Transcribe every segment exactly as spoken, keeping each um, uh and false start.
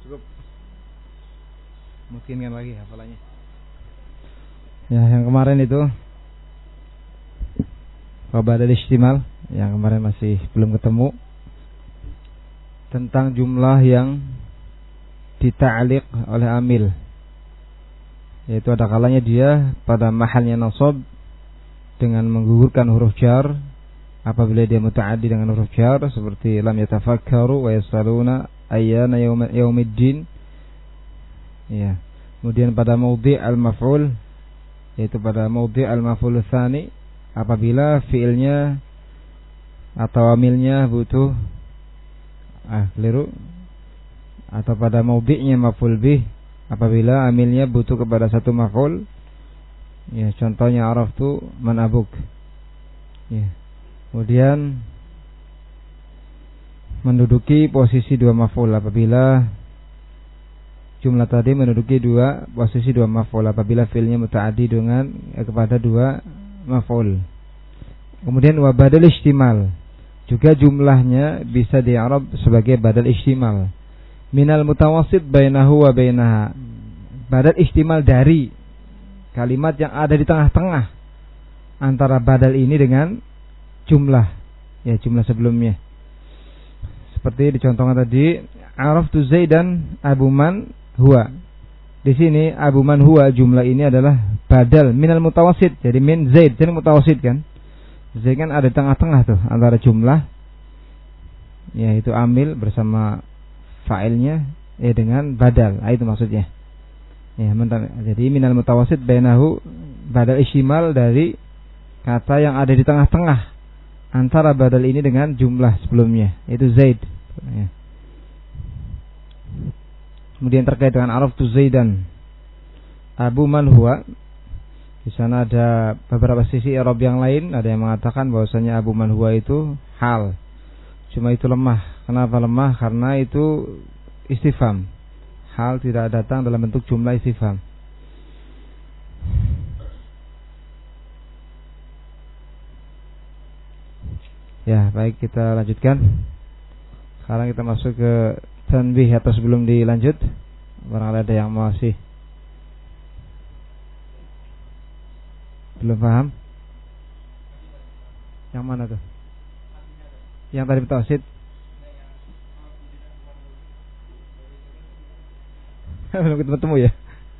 Cukup. Mungkin kan lagi hafalannya. Ya, yang kemarin itu Badal istimal, yang kemarin masih belum ketemu, tentang jumlah yang dita'liq oleh amil, yaitu ada kalanya dia pada mahalnya nasab dengan menggugurkan huruf jar apabila dia muta'addi dengan huruf jar, seperti lam yatafakkaru wa yasaluna ayyana yaumiddin. Ya. Kemudian pada maudhi' al-maf'ul, yaitu pada maudhi' al-maf'ul tsani apabila fiilnya atau amilnya butuh ah keliru atau pada maudhi'nya maf'ul bih apabila amilnya butuh kepada satu maf'ul. Ya, contohnya araftu man abuk. Ya. Kemudian menduduki posisi dua maf'ul apabila jumlah tadi menduduki dua posisi dua maf'ul apabila fiilnya muta'addi dengan eh, kepada dua maf'ul. Kemudian wa badal istimal, juga jumlahnya bisa di'arab sebagai badal istimal. Minal mutawassit bainahu wa bainaha. Badal istimal dari kalimat yang ada di tengah-tengah antara badal ini dengan jumlah, ya jumlah sebelumnya. Seperti dicontohkan tadi, araftu Zaidan Abu Man huwa. Di sini Abu Man huwa, jumlah ini adalah badal minal mutawassit. Jadi min Zaid, jadi mutawassit kan. Zaid kan ada di tengah-tengah tuh antara jumlah, yaitu amil bersama fa'ilnya, ya dengan badal. Nah, itu maksudnya. Ya, jadi minal mutawassit bainahu, badal istimal dari kata yang ada di tengah-tengah antara badal ini dengan jumlah sebelumnya, yaitu Zaid. Ya. Kemudian terkait dengan araftu Zaidan Abu Man huwa, di sana ada beberapa sisi i'rab yang lain. Ada yang mengatakan bahwasanya Abu Man huwa itu hal. Cuma itu lemah. Kenapa lemah? Karena itu istifham. Hal tidak datang dalam bentuk jumlah istifham. Ya, baik, kita lanjutkan. Sekarang kita masuk ke tanbih atau sebelum dilanjut, barangkali ada yang masih belum paham. Yang mana tuh? Yang tadi mutawassit. Belum ketemu ya.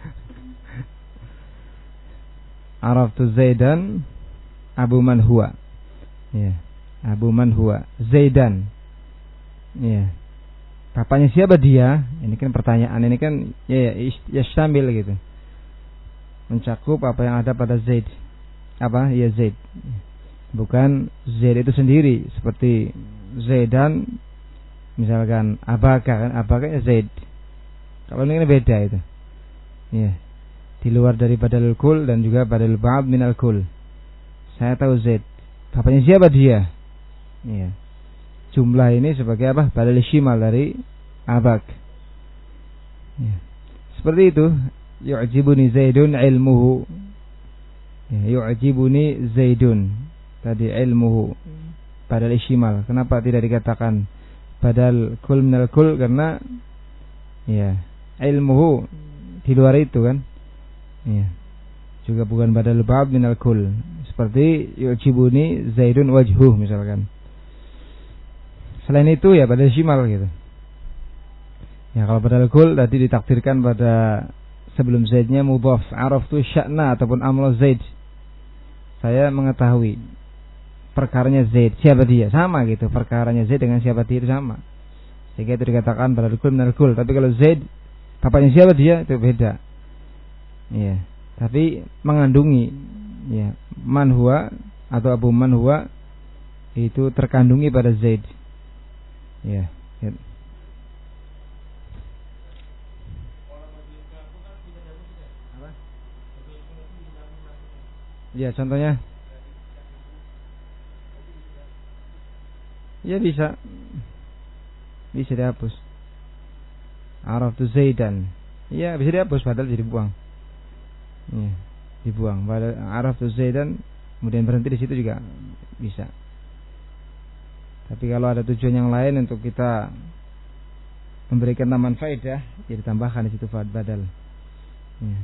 Araftu Zaidan Abu Man huwa. Ya, Abu Man huwa Zaidan. Ya. Bapaknya siapa dia? Ini kan pertanyaan, ini kan ya ya syamil gitu. Mencakup apa yang ada pada Zaid. Apa? Ya Zaid. Bukan Zaid itu sendiri, seperti Zaidan misalkan abaka kan, abaka ya Zaid. Kalau ini kan beda itu. Ya. Di luar dari badal kul dan juga badal ba'd minal kul. Saya tahu Zaid. Bapaknya siapa dia? Ya. Jumlah ini sebagai apa? Badal shimal dari abak. Ya. Seperti itu. Yu'jibuni Zaidun ilmuhu. Ya, yu'jibuni Zaidun. Tadi ilmuhu. Badal shimal. Kenapa tidak dikatakan badal kul minal kul? Karena ya, ilmuhu di luar itu kan. Ya. Juga bukan badal ba'd minal kul. Seperti yu'jibuni Zaidun wajhuh misalkan. Selain itu ya badal shimal gitu. Ya, kalau badal kul tadi ditakdirkan pada sebelum Zaidnya mudhaf, araftu sya'na ataupun amla Zaid. Saya mengetahui perkaranya Zaid, siapa dia, sama gitu. Perkaranya Zaid dengan siapa dia itu sama. Sehingga itu dikatakan badal kul minal kul. Tapi kalau Zaid bapaknya siapa dia itu beda. Iya, tapi mengandungi ya man huwa atau Abu Man huwa itu terkandungi pada Zaid. Ya, ya. Ya, contohnya. Ya bisa. Bisa dihapus. Araftu Zaidan. Ya, bisa dihapus padahal jadi buang. Ya, dibuang. Padahal araftu Zaidan kemudian berhenti di situ juga bisa. Tapi kalau ada tujuan yang lain untuk kita memberikan tambahan faedah, jadi tambahkan di situ fa'al badal. Ya.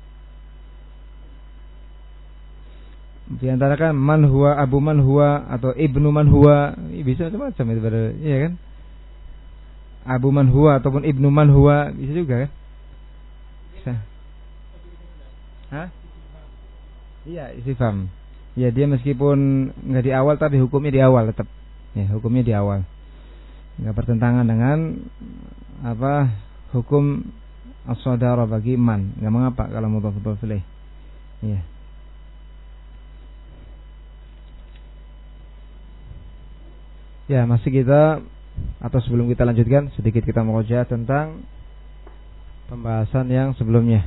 Di antara kan man huwa, abu man huwa, atau ibnu man huwa, bisa macam-macam itu pada, iya kan? Abu man huwa ataupun ibnu man huwa bisa juga kan? Bisa. Hah? Iya, istifham. Ya, dia meskipun enggak di awal tapi hukumnya di awal tetap. Ya, hukumnya di awal. Enggak bertentangan dengan apa? Hukum as-sadara bagi man. Enggak mengapa kalau mudhaf ilaih. Iya. Ya, masih kita atau sebelum kita lanjutkan sedikit kita murojaah tentang pembahasan yang sebelumnya.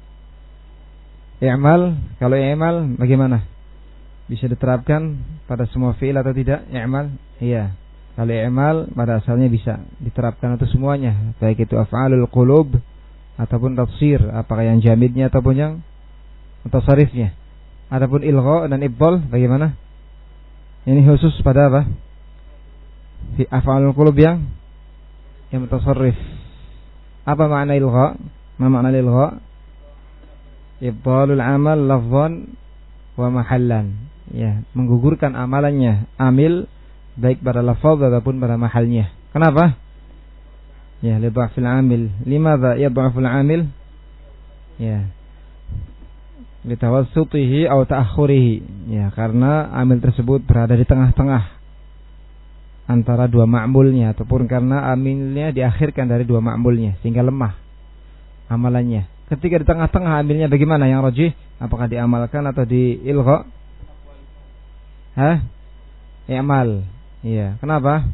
I'mal, kalau i'mal bagaimana? Bisa diterapkan pada semua fi'il atau tidak? I'mal? Iya. Kalau i'mal pada asalnya bisa diterapkan untuk semuanya, baik itu af'alul qulub ataupun tafsir, apakah yang jamidnya ataupun yang mutasarrifnya. Adapun ilgha dan ibdal bagaimana? Ini khusus pada apa? Fi af'alul qulub yang yang mutasarrif. Apa makna ilgha? Ma makna ilgha? Ibdalul amal lafzan wa mahallan. Ya, menggugurkan amalannya amil baik pada lafaz ataupun pada mahalnya. Kenapa? Ya, li dha'fil amil. Limadza yadh'aful amil? Ya. Li tawassutihi aw ta'akhurihi. Ya, karena amil tersebut berada di tengah-tengah antara dua ma'mulnya, ataupun karena amilnya diakhirkan dari dua ma'mulnya sehingga lemah amalannya. Ketika di tengah-tengah amilnya bagaimana yang rajih? Apakah diamalkan atau diilgha? Hah? I'mal. Iya, kenapa?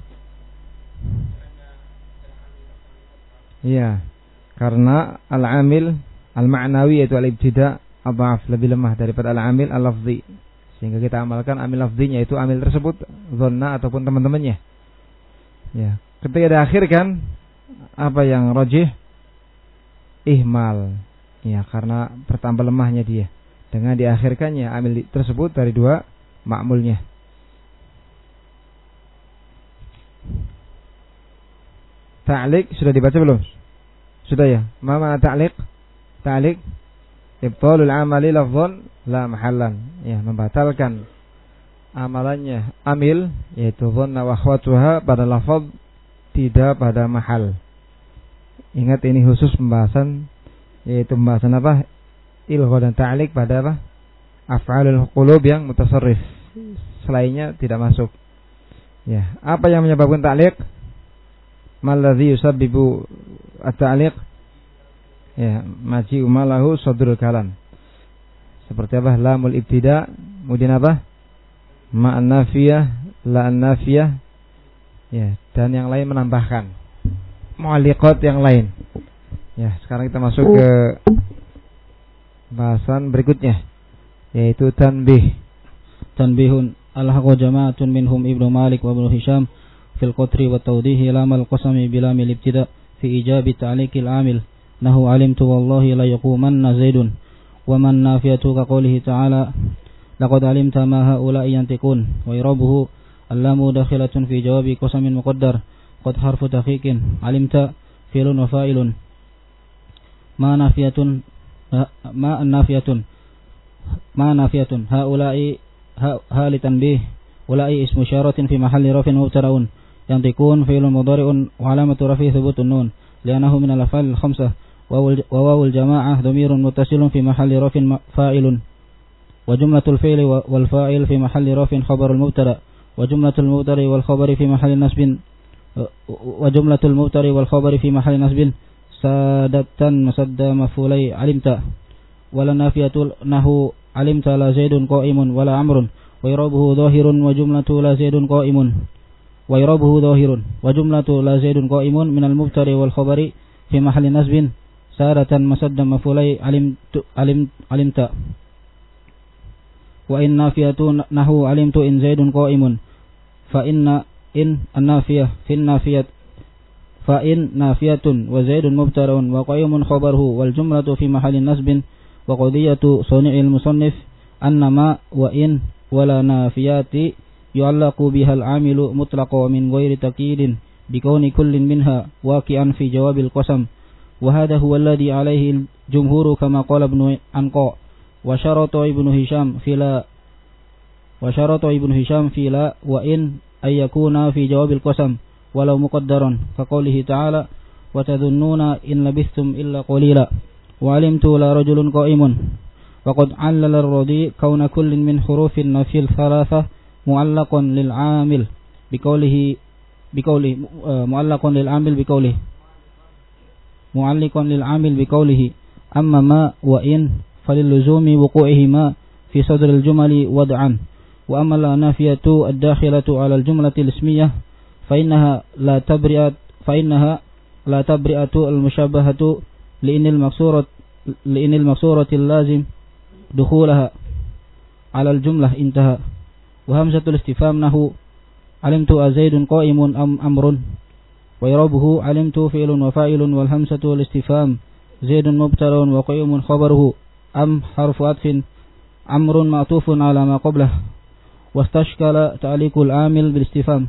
Iya, karena al-amil al-ma'nawi yaitu al-ibtida' adhaf, lebih lemah daripada al-amil al-lafzi. Sehingga kita amalkan amil lafzinya, itu amil tersebut dhanna ataupun teman-temannya. Ya, ketika diakhirkan apa yang rajih? Ihmal. Ya, karena bertambah lemahnya dia dengan diakhirkannya amil tersebut dari dua ma'mulnya. Ta'liq sudah dibaca belum? Sudah ya? Ma ma'na ta'liq? Ta'liq ibtalul amali lafzan la mahallan. Ya, membatalkan amalannya amil yaitu dhanna wa akhwatuha pada lafaz, tidak pada mahal. Ingat ini khusus pembahasan, yaitu pembahasan apa? Ilgha dan ta'liq pada apa? Af'alul qulub yang mutasarrif. Selainnya tidak masuk. Ya, apa yang menyebabkan ta'liq? Mal ladzi yusabbibu at-ta'liq? Ya, maji'u malahu sadrul kalam. Seperti apa? Lamul ibtida, kemudian apa? Ma'an nafiyah, la'an nafiyah. Ya, dan yang lain menambahkan mu'alliqat yang lain. Ya, sekarang kita masuk ke bahasan berikutnya, yaitu tanbih. Tanbihun al-haqqu jama'atun minhum Ibnu Malik wa Ibnu Hisham fil qatri wa tawdihi lamal qasami bilamil ibtida fi ijabi ta'liqil amil. Nahu alimtu wallahi la yaqumanna zaidun wa man nafiyatu ka qawlihi ta'ala laqad alimta ma haula'i yantiqun wa irabuhu allamu dakhilatun fi jawabi qasamin muqaddar qad harfu taqiqin alimta fi'lun wa fa'ilun ma nafiyatun ma nafiyatun ma nafiyatun haula'i ha li tanbih ula'i ismu syaratin fi mahalli rafin mubtada'un yantiqun fi'lun mudhari'un wa alamatu rafi thubutun nun li'annahu min al-af'al al-khamsah وواو الجماعة ضمير متصل في محل رفع فاعل وجملة الفعل والفاعل في محل رفع خبر المبتدأ وجملة المبتدأ والخبر في محل نصب وجملة المبتدأ والخبر في محل نصب سادة مسد مفعولي علمت ولا نافية نحو علمت لا زيد قائم ولا عمرو وإعرابه ظاهر وجملة لا زيد قائم وإعرابه ظاهر وجملة لا زيد قائم من المبتدأ والخبر في محل نصب سارة مسد مفعولي علمت علمت علمت وإن نافية نحو علمت إن زيد قائم فإن إن النافية في النافية فإن نافية وزيد مبتدأ وقائم خبره والجملة في محل نصب وقضية صنيع المصنف أن ما وإن ولا نافيات يعلق بها العامل مطلقا من غير تقييد بكون كل منها واقعا في جواب القسم، وهذا هو الذي عليه الجمهور كما قال ابن عنقاء. وشرط ابن هشام في لا وشرط ابن هشام في لا وإن أن يكون في جواب القسم ولو مقدرا، كقوله تعالى: وتظنون إن لبثتم إلا قليلا، وعلمت لا رجل قائم. وقد علل الرضي كون كل من حروف النفي الثلاثة معلق للعامل بقوله بقوله معلق للعامل بقوله معلق للعامل بقوله أما ما وإن فللزوم وقوعهما في صدر الجمل وضعا. وأما النافية الداخلة على الجملة الاسمية فإنها لا تبرئة فإنها لا تبرئة المشابهة لأن المقصورة لأن المقصورة اللازم دخولها على الجملة انتهى. وهمزة الاستفهام نحو علمت أزيد قائم أم أمر، ويربه علمت فعل وفاعل، والهمزة الاستفهام زيد مبتدأ وقائم خبره، أم حرف عطف، أمر معطوف على ما قبله. واستشكل تعليق العامل بالاستفهام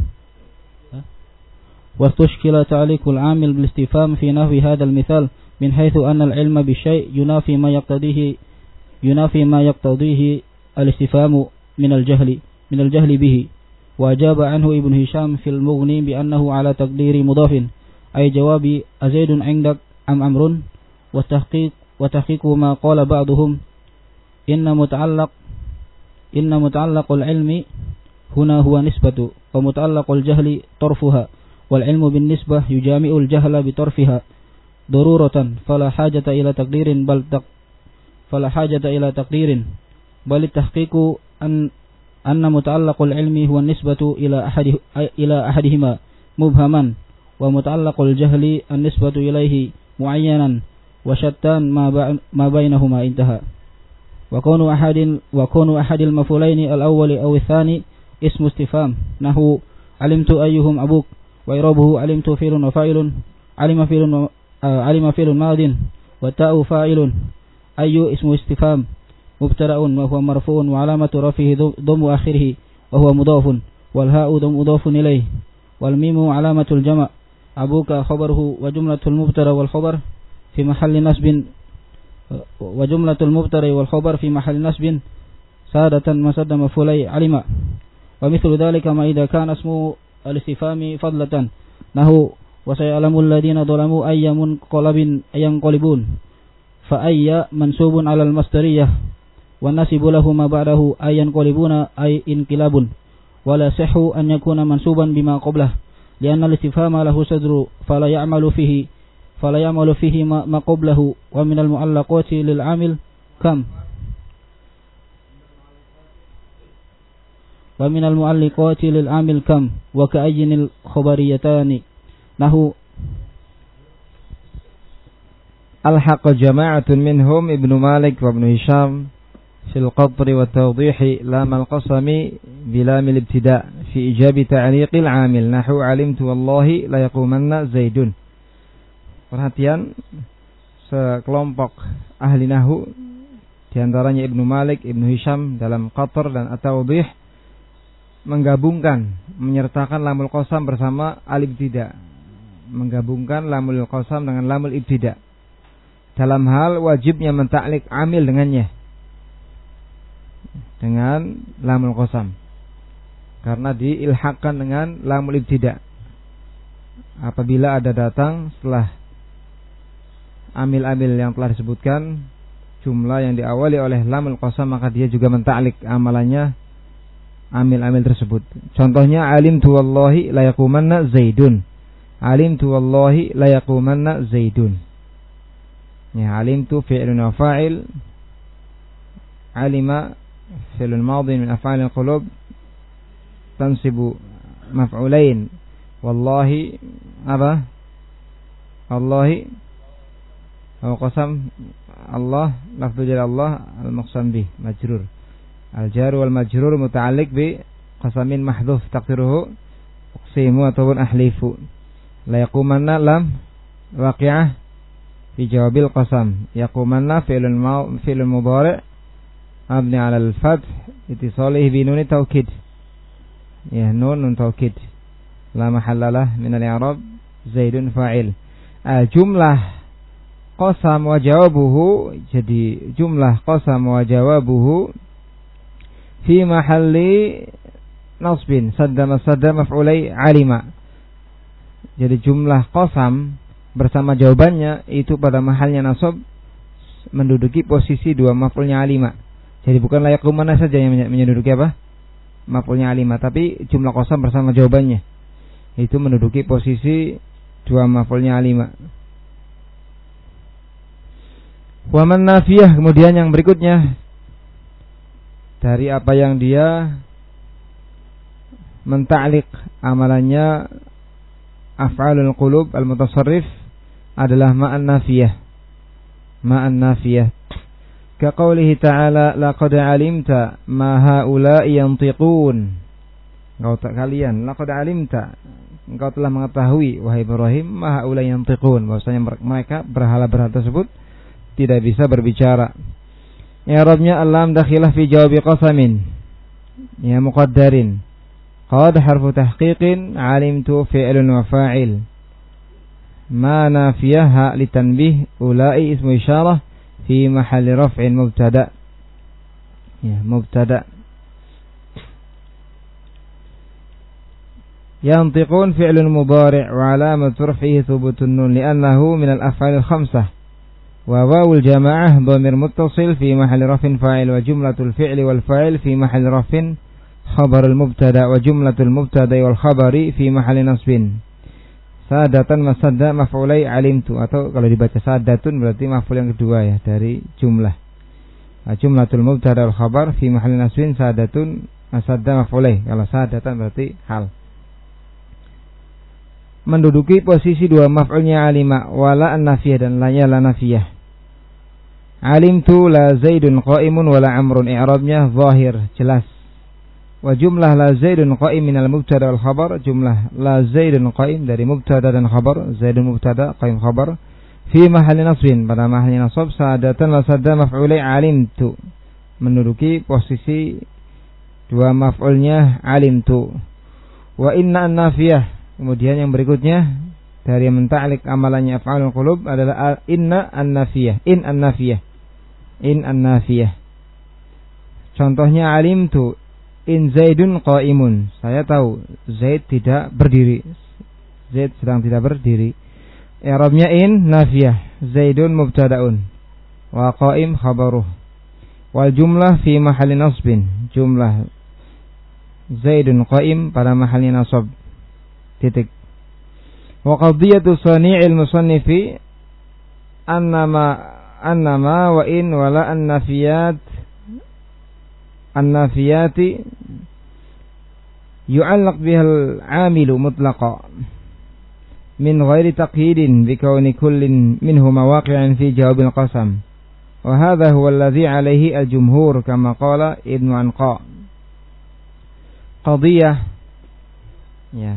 واستشكل تعليق العامل بالاستفهام في نحو هذا المثال من حيث أن العلم بالشيء ينافي ما يقتضيه ينافي ما يقتضيه الاستفهام من الجهل من الجهل به. وأجاب عنه ابن هشام في المغني بأنه على تقدير مضاف، أي جواب أزيد عندك أم أمر. وتحقيق وتحقيق ما قال بعضهم إن متعلق إن متعلق العلم هنا هو نسبة، ومتعلق الجهل طرفها، والعلم بالنسبة يجامع الجهل بطرفها ضرورة، فلا حاجة إلى تقدير بل تق فلا حاجة إلى تقدير بل التحقيق أن أن متعلق العلم هو النسبة إلى أحد إلى أحدهما مبهما، ومتعلق الجهل النسبة إليه معينا، وشتان ما ما بينهما انتهى. وكون أحد وكون أحد المفعولين الأول أو الثاني اسم استفهام نحو علمت أيهم أبوك، وإعرابه علمت فعل وفاعل، علم فعل علم فعل ماض، والتاء فاعل، أي اسم استفهام مبتدأ وهو مرفوع وعلامة رفعه ضم آخره وهو مضاف، والهاء ضم مضاف إليه، والميم علامة الجمع، أبوك خبره، وجملة المبتدأ والخبر في محل نصب وجملة المبتدأ والخبر في محل نصب سادة مسد مفعولي علم. ومثل ذلك ما إذا كان اسم الاستفهام فضلة نحو وسيعلم الذين ظلموا أي منقلب ينقلبون، فأي منسوب على المصدرية، والنسب له ما بعده أي ينقلبون أي انقلاب، ولا صح أن يكون منسوبا بما قبله لأن الاستفهام له صدر فلا يعمل فيه فلا يعمل فيه ما قبله. ومن المعلقات للعامل كم ومن المعلقات للعامل كم وكأي الخبريتان نحو ألحق جماعة منهم ابن مالك وابن هشام في القطر والتوضيح لام القسم بلام الابتداء في إيجاب تعليق العامل نحو علمت والله لا يقومن زيد. Perhatian, sekelompok ahli nahu diantaranya Ibnu Malik, Ibnu Hisham dalam Qatr dan At-Tawdih menggabungkan, menyertakan lamul qasam bersama alif ibtida, menggabungkan lamul qasam dengan lamul ibtida dalam hal wajibnya mentaklik amil dengannya dengan lamul qasam karena diilhaqkan dengan lamul ibtida. Apabila ada datang setelah amil-amil yang telah disebutkan jumlah yang diawali oleh lamul qasam, maka dia juga mentaklik amalannya amil-amil tersebut. Contohnya alimtu wallahi la yaqumanna zaidun, alimtu wallahi la yaqumanna zaidun. Ya, alimtu fi'lun wa fa'il, alima fi'lun madhi min af'alil qulub tansibu maf'ulain, wallahi apa? Wallahi wa qasam Allah lafzu jalal Allah al-maqsam bih majrur. Al-jar wal majrur muta'alliq bi qasamin mahdhuf taqdiruhu uqsimu ataupun ahlifu. La yaqumanna lam waqi'ah fi jawabil qasam. Yaqumanna fi'lun ma fi'lun mudhari' mabni 'ala al-fath ittisalihi bi nun taukid. Ya, nun nun taukid. la mahallalah min al-i'rab Zaidun fa'il. Uh, jumlah qasam wa jawabuhu, jadi jumlah qasam wa jawabuhu fi mahalli nasbin sadda masadda maf'ulai alima. Jadi jumlah qasam bersama jawabannya itu pada mahalnya nasab menduduki posisi dua maf'ulnya alima. Jadi bukan layak mana saja yang menduduki apa? Maf'ulnya alima, tapi jumlah qasam bersama jawabannya itu menduduki posisi dua maf'ulnya alima. Wa man nafiyah, kemudian yang berikutnya dari apa yang dia menta'liq amalannya af'alul qulub al-mutasarrif adalah ma'an nafiyah. Ma'an nafiyah. Ka qaulihi ta'ala laqad 'alimta ma haula'i yantiqun. Engkau tak kalian laqad 'alimta, engkau telah mengetahui wahai Ibrahim ma haula'i yantiqun, bahwasanya mereka berhala-berhala tersebut tidak bisa berbicara. I'rabnya alam dakhilah fi jawabi qasamin ya muqaddarin. Qad harfu tahqiqin 'alimtu fi'lun wa fa'il. Ma nafiyah litanbih ulai ismu isyarah fi mahalli raf'in mubtada. Ya, mubtada. Yantiqun fi'lun mudhari' wa 'alamatu raf'ihi thubutun nun li'annahu min al-af'al al-khamsah. Wa wawul jamaah dhamir muttasil fi mahalli raf'in fa'il wa jumlatul fi'li wal fa'il fi mahalli raf'in khabarul mubtada wa jumlatul mubtada wal khabari fi mahalli nasbin. Sadatan masadda maf'ulai alimtu, atau kalau dibaca sadatun berarti maf'ul yang kedua ya dari jumlah. Jumlatul mubtada wal khabar fi mahalli nasbin sadatun masadda maf'ulai. Kalau sadatan berarti hal. Menduduki posisi dua maf'ulnya alima wala an-nafiyah dan lanya la nafiyah. Alimtu la Zaidun qa'imun wala Amrun, i'rabnya zahir jelas. Wa jumlah la Zaidun qa'im minal mubtada wal khabar, jumlah la Zaidun qa'im dari mubtada dan khabar, Zaidun mubtada qa'im khabar, fi mahalli nasbin pada mahalli nasab sadatan la sadda maf'ulai alimtu, menduduki posisi dua maf'ulnya alimtu. Wa inna an-nafiyah, kemudian yang berikutnya dari menta'liq amalannya af'alul qulub adalah inna an-nafiyah, in an-nafiyah, in an-nafiyah. Contohnya alimtu in Zaidun qa'imun, saya tahu Zaid tidak berdiri, Zaid sedang tidak berdiri. I'rabnya in nafiyah, Zaidun mubtada'un wa qa'im khabaruh, wal jumlah fi mahalli nasbin, jumlah Zaidun qa'im pada mahalli nasab titik. Wa qadiyatu sani'il musannifi annama annama wa in wala an-nafiyat an-nafiyati yu'allaq bihal 'amilu mutlaqa min ghairi taqyidin bi kauni kullin minhuma waqi'an fi jawabil qasam, wa hadha huwa alladhi 'alayhi al-jumhur kama qala Ibnu Anqa. Qadiyah ya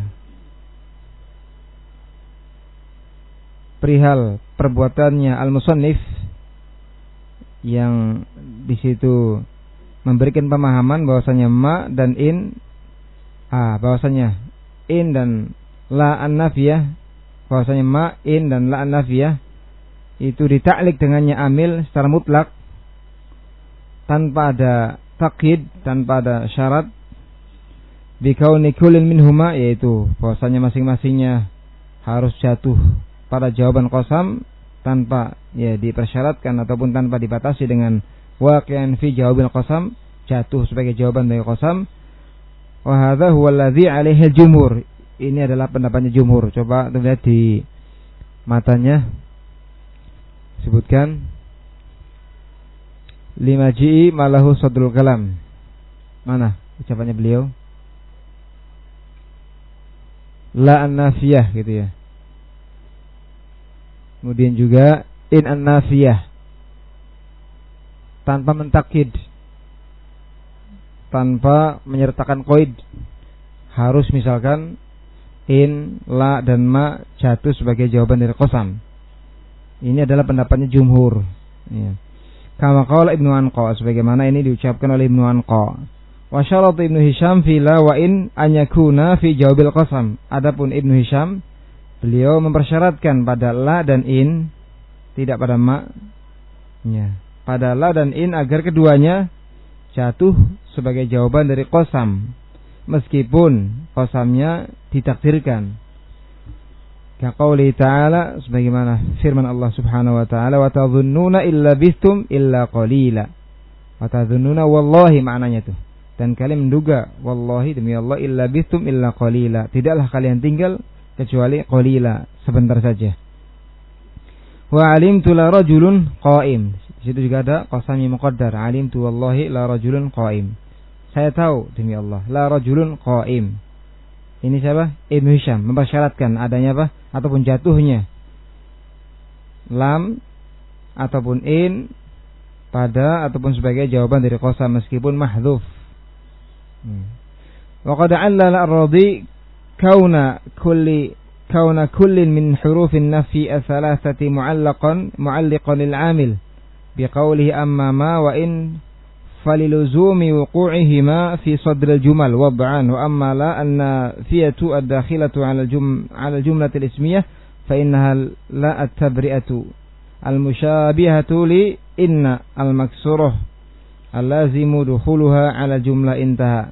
perihal perbuatannya al-musannif yang di situ memberikan pemahaman bahwasanya ma dan in, ah bahwasanya in dan la an-nafiyah, bahwasanya ma, in dan la an-nafiyah itu dita'liq dengannya amil secara mutlak tanpa ada taqyid, tanpa ada syarat, bi kauni kullin minhuma, yaitu bahwasanya masing-masingnya harus jatuh pada jawaban qasam tanpa ya dipersyaratkan ataupun tanpa dibatasi dengan waqi'an fi jawabil qasam, jatuh sebagai jawaban dari qasam. Wa hadza huwa alladhi 'alaihi al-jumhur, ini adalah pendapatnya jumhur. Coba lihat di matanya sebutkan lima ji'i malahu sadrul kalam, mana ucapannya beliau? La an-nafiyah gitu ya. Kemudian juga in an-nafiyah tanpa mentakid, tanpa menyertakan qaid, harus misalkan in, la dan ma jatuh sebagai jawaban dari qasam. Ini adalah pendapatnya jumhur ya. Kama qala Ibnu Anqa, sebagaimana ini diucapkan oleh Ibnu Anqa. Wa syarat Ibnu Hisham fi la wa in an yakuna fi jawabil qasam. Adapun Ibnu Hisham, beliau mempersyaratkan pada la dan in, tidak pada ma. Ya, pada la dan in agar keduanya jatuh sebagai jawaban dari qasam, meskipun qasamnya ditakdirkan. Kaqauli ta'ala, sebagaimana firman Allah Subhanahu wa ta'ala, wa tadhunnuna illa bistum illa qalila. Wa tadhunnuna wallahi maknanya itu. Dan kalian menduga, wallahi demi Allah, illa bistum illa qalila. Tidaklah kalian tinggal kecuali qalila, sebentar saja. Wa alimtu la rajulun qa'im. Di situ juga ada qasami muqaddar. Alimtu wallahi la rajulun qa'im. Saya tahu demi Allah, la rajulun qa'im. Ini siapa? Ibnu Hisham mempersyaratkan adanya apa? Ataupun jatuhnya lam ataupun in pada ataupun sebagai jawaban dari qasam meskipun mahdzuf. Wa qad 'allala ar-radi kauna kulli kauna kullin min hurufin nafyi ats-tsalatsati mu'allaqan mu'alliqan lil 'amil biqaulihi amma ma wa in faliluzumi wuqu'ihima fi sadril jumal wad'an wa amma la anna fiyatu ad-dakhilatu 'ala al-jum 'ala al-jumlati al-ismiyah fa innaha la at-tabri'atu al-mushabihatu li inna al-maksurah al-lazimu dukhuluha 'ala jumlah intaha.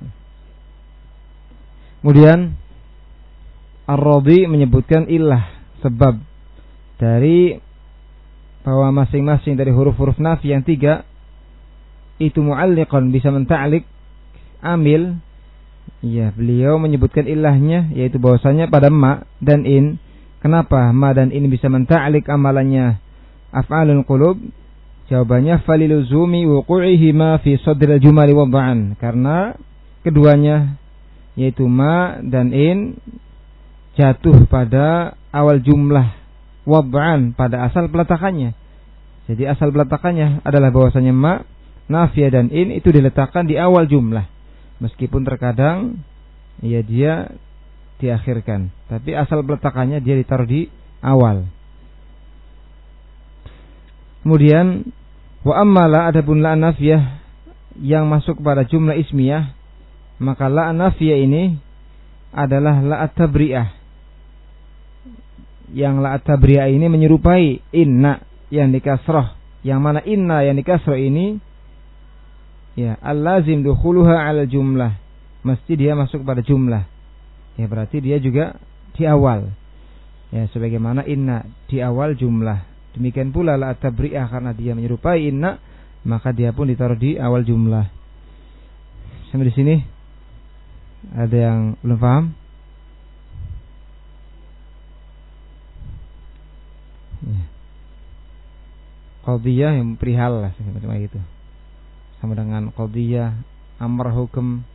Kemudian Ar-Radi menyebutkan illah, sebab dari bahwa masing-masing dari huruf-huruf nafi yang tiga itu mu'alliqan, bisa menta'lik amil. Ya, beliau menyebutkan ilahnya, yaitu bahwasanya pada ma dan in. Kenapa ma dan in bisa menta'lik amalannya af'alul qulub? Jawabannya faliluzumi wuqu'ihima fi sadril jumali wad'an. Karena keduanya, yaitu ma dan in, jatuh pada awal jumlah wad'an, pada asal peletakannya. Jadi asal peletakannya adalah bahwasanya ma, nafiyah dan in itu diletakkan di awal jumlah, meskipun terkadang ya dia diakhirkan, tapi asal peletakannya dia ditaruh di awal. Kemudian wa ammala, adapun la nafiyah yang masuk pada jumlah ismiyah, maka la nafiyah ini adalah la at-tabri'ah. Yang la at-tabri'ah ini menyerupai inna yang dikasrah, yang mana inna yang dikasrah ini ya al-lazim dukhuluha 'ala jumlah, mesti dia masuk pada jumlah. Ya, berarti dia juga di awal. Ya, sebagaimana inna di awal jumlah. Demikian pula la at-tabri'ah, karena dia menyerupai inna, maka dia pun ditaruh di awal jumlah. Sampai di sini ada yang belum paham? Ya. Qadiyah yang perihal lah macam itu. Sama dengan qadiyah, amr, hukum.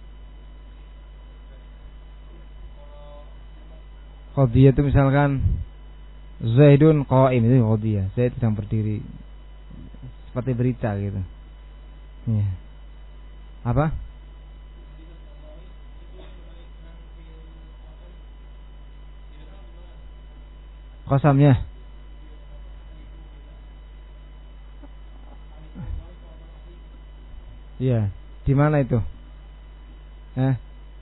Qadiyah itu misalkan Zaidun qa'im, itu qadiyah. Zaid sedang berdiri, seperti berita gitu. Ya. Apa? Qasamnya. Iya, di mana itu? Eh?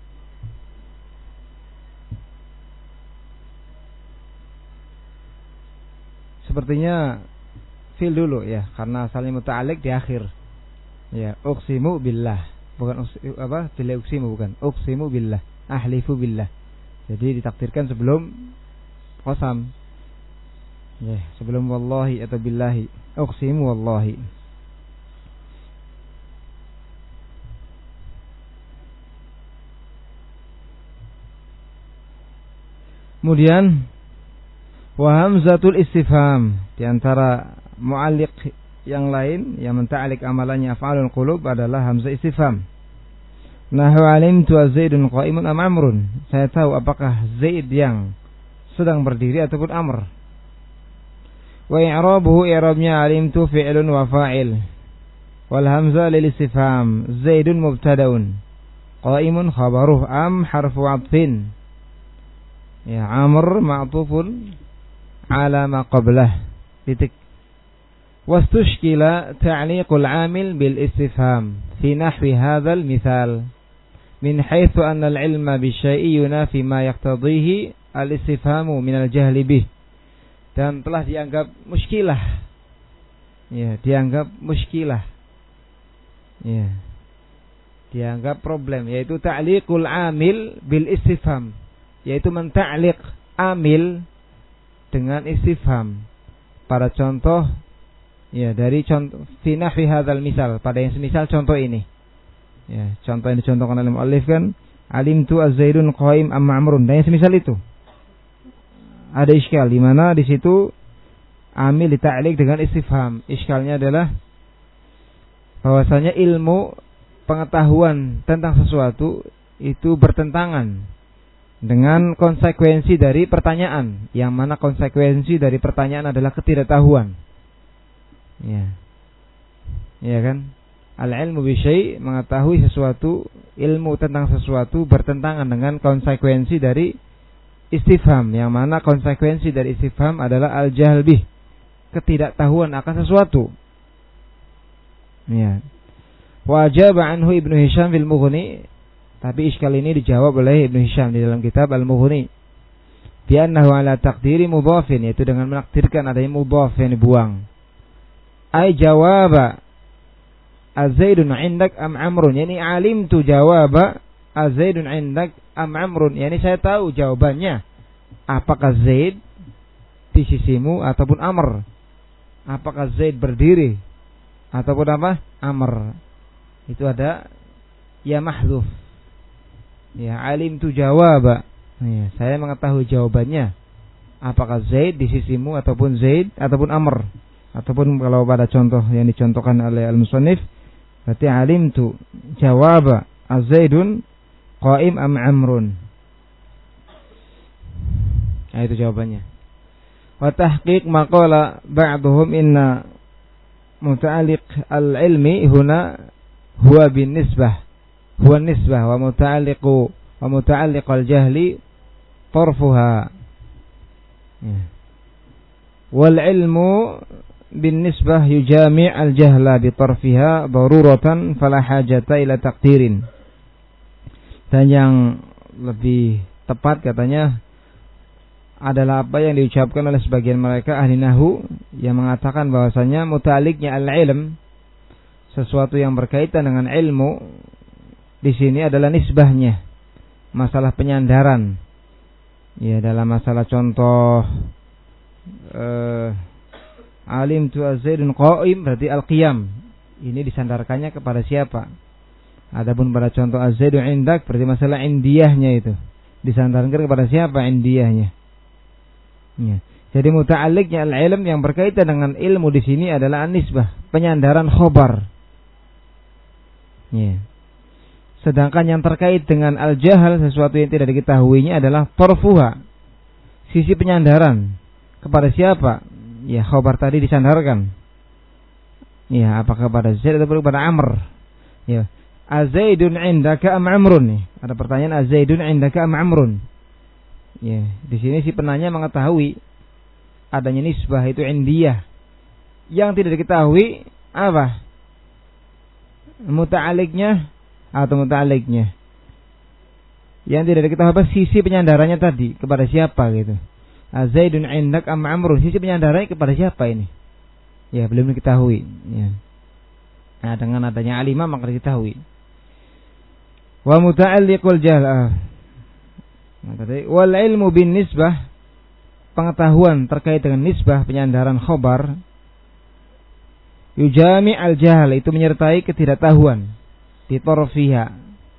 Sepertinya fil dulu ya, karena asalnya muta'alliq di akhir. Ya, uqsimu billah, bukan uqsimu, apa? Bila uqsimu bukan, uqsimu billah, ahlifu billah. Jadi ditakdirkan sebelum qasam. Ya, sebelum wallahi atau billahi, uqsimu wallahi. Kemudian wa hamzatul istifham, di antara mu'alliq yang lain yang menta'alliq amalannya af'alul qulub adalah hamzah istifham. Nahu alimtu Zaidun qa'imun am Amrun. Saya tahu apakah Zaid yang sedang berdiri ataupun Amr. Wa i'rabuhu, i'rabnya alimtu fi'lun wa fa'il. Wal hamzah lil istifham. Zaidun mubtada'un, qa'imun khabaruh, am harfu 'athfin. Ya, Amr ma'tufun ala ma qablah. Titik. Wastushkila ta'liqul 'amil bil istifham fi nahwi hadzal misal. min haitsu anna al-ilma bi syai'i yunafi ma yaqtadhihi al-istifhamu min al-jahli bih. Dan telah dianggap muskilah. Ya, dianggap muskilah. Ya. Dianggap problem, yaitu ta'liqul amil bil istifham, yaitu menta'liq amil dengan istifham. Pada contoh, ya, dari contoh fi nahwi hadzal misal, pada yang semisal contoh ini. Ya, contoh yang dicontohkan oleh muallif kan, alimtu az-zaidun qaim am ma'murun. Dan yang semisal itu. Ada iskal di mana di situ amil dita'liq dengan istifham. Iskalnya adalah bahwasanya ilmu pengetahuan tentang sesuatu itu bertentangan dengan konsekuensi dari pertanyaan, yang mana konsekuensi dari pertanyaan adalah ketidaktahuan. Ya. Ya kan? Al-ilmu bi syai', mengetahui sesuatu, ilmu tentang sesuatu bertentangan dengan konsekuensi dari istifham, yang mana konsekuensi dari istifham adalah al-jahl bih, ketidaktahuan akan sesuatu. Ya. Wajib anhu Ibnu Hisham fil Mughni, tapi iskal ini dijawab oleh Ibnu Hisham di dalam kitab Al-Mughni. Bi annahu ala taqdiri mudhafin, yaitu dengan menakdirkan adanya mudhaf yang dibuang. Ai jawaba az-zaidun 'indak am 'amrun, yani alimtu jawaba az-zaidun 'indak am 'amrun, yani saya tahu jawabannya. Apakah Zaid di sisimu ataupun Amr? Apakah Zaid berdiri ataupun apa? Amr. Itu ada ya mahdzuf. Ya, alimtu jawaba. Ya, saya mengetahui jawabannya. Apakah Zaid di sisimu ataupun Zaid ataupun Amr. Ataupun kalau pada contoh yang dicontohkan oleh al-musannif, berarti alimtu jawaba az-Zaidun qaim am Amrun. Nah, itu jawabannya. Wa tahqiq maqala ba'dhum inna muta'alliq al-ilmi huna huwa bin nisbah, huwa nisbah wa muta'alliqu wa muta'alliq al-jahli tarfuha. Ya. Wal ilmu bin nisbah yujami' al-jahla bi tarfiha daruratan fala hajata ila taqdirin. Dan yang lebih tepat katanya adalah apa yang diucapkan oleh sebagian mereka ahli nahwu yang mengatakan bahwasanya muta'alliqnya al-ilm, sesuatu yang berkaitan dengan ilmu, di sini adalah nisbahnya, masalah penyandaran. Ya, dalam masalah contoh uh, alim tu az-zaidun qaim, berarti al-qiyam. Ini disandarkannya kepada siapa? Adapun pada contoh az-zaidu 'indak, berarti masalah indiyahnya itu disandarkan kepada siapa indiyahnya. Ya. Jadi muta'alliqnya al-ilm yang berkaitan dengan ilmu di sini adalah an-nisbah, penyandaran khobar. Ya. Sedangkan yang terkait dengan al-jahal, sesuatu yang tidak diketahuinya, adalah tarfuha, sisi penyandaran kepada siapa? Ya, khobar tadi disandarkan. Ya, apakah kepada Zaid atau kepada Amr? Ya. Az-Zaidun 'indaka am Amrun? Ada pertanyaan, Az-Zaidun 'indaka am Amrun? Ya, di sini si penanya mengetahui adanya nisbah itu indiyah. Yang tidak diketahui apa? Muta'alliqnya atau muta'alliqnya. Yang tidak diketahui apa? Sisi penyandarannya tadi kepada siapa gitu. Az-Zaidun 'indak am Amrun? Sisi penyandarannya kepada siapa ini? Ya, belum diketahui. Ya. Nah, dengan adanya alimah maka diketahui. Wa muta'alliqul jahl. Wal ilmu bin nisbah, pengetahuan terkait dengan nisbah, penyandaran khobar, yujami al-jahl, itu menyertai ketidaktahuan, ditorfiha,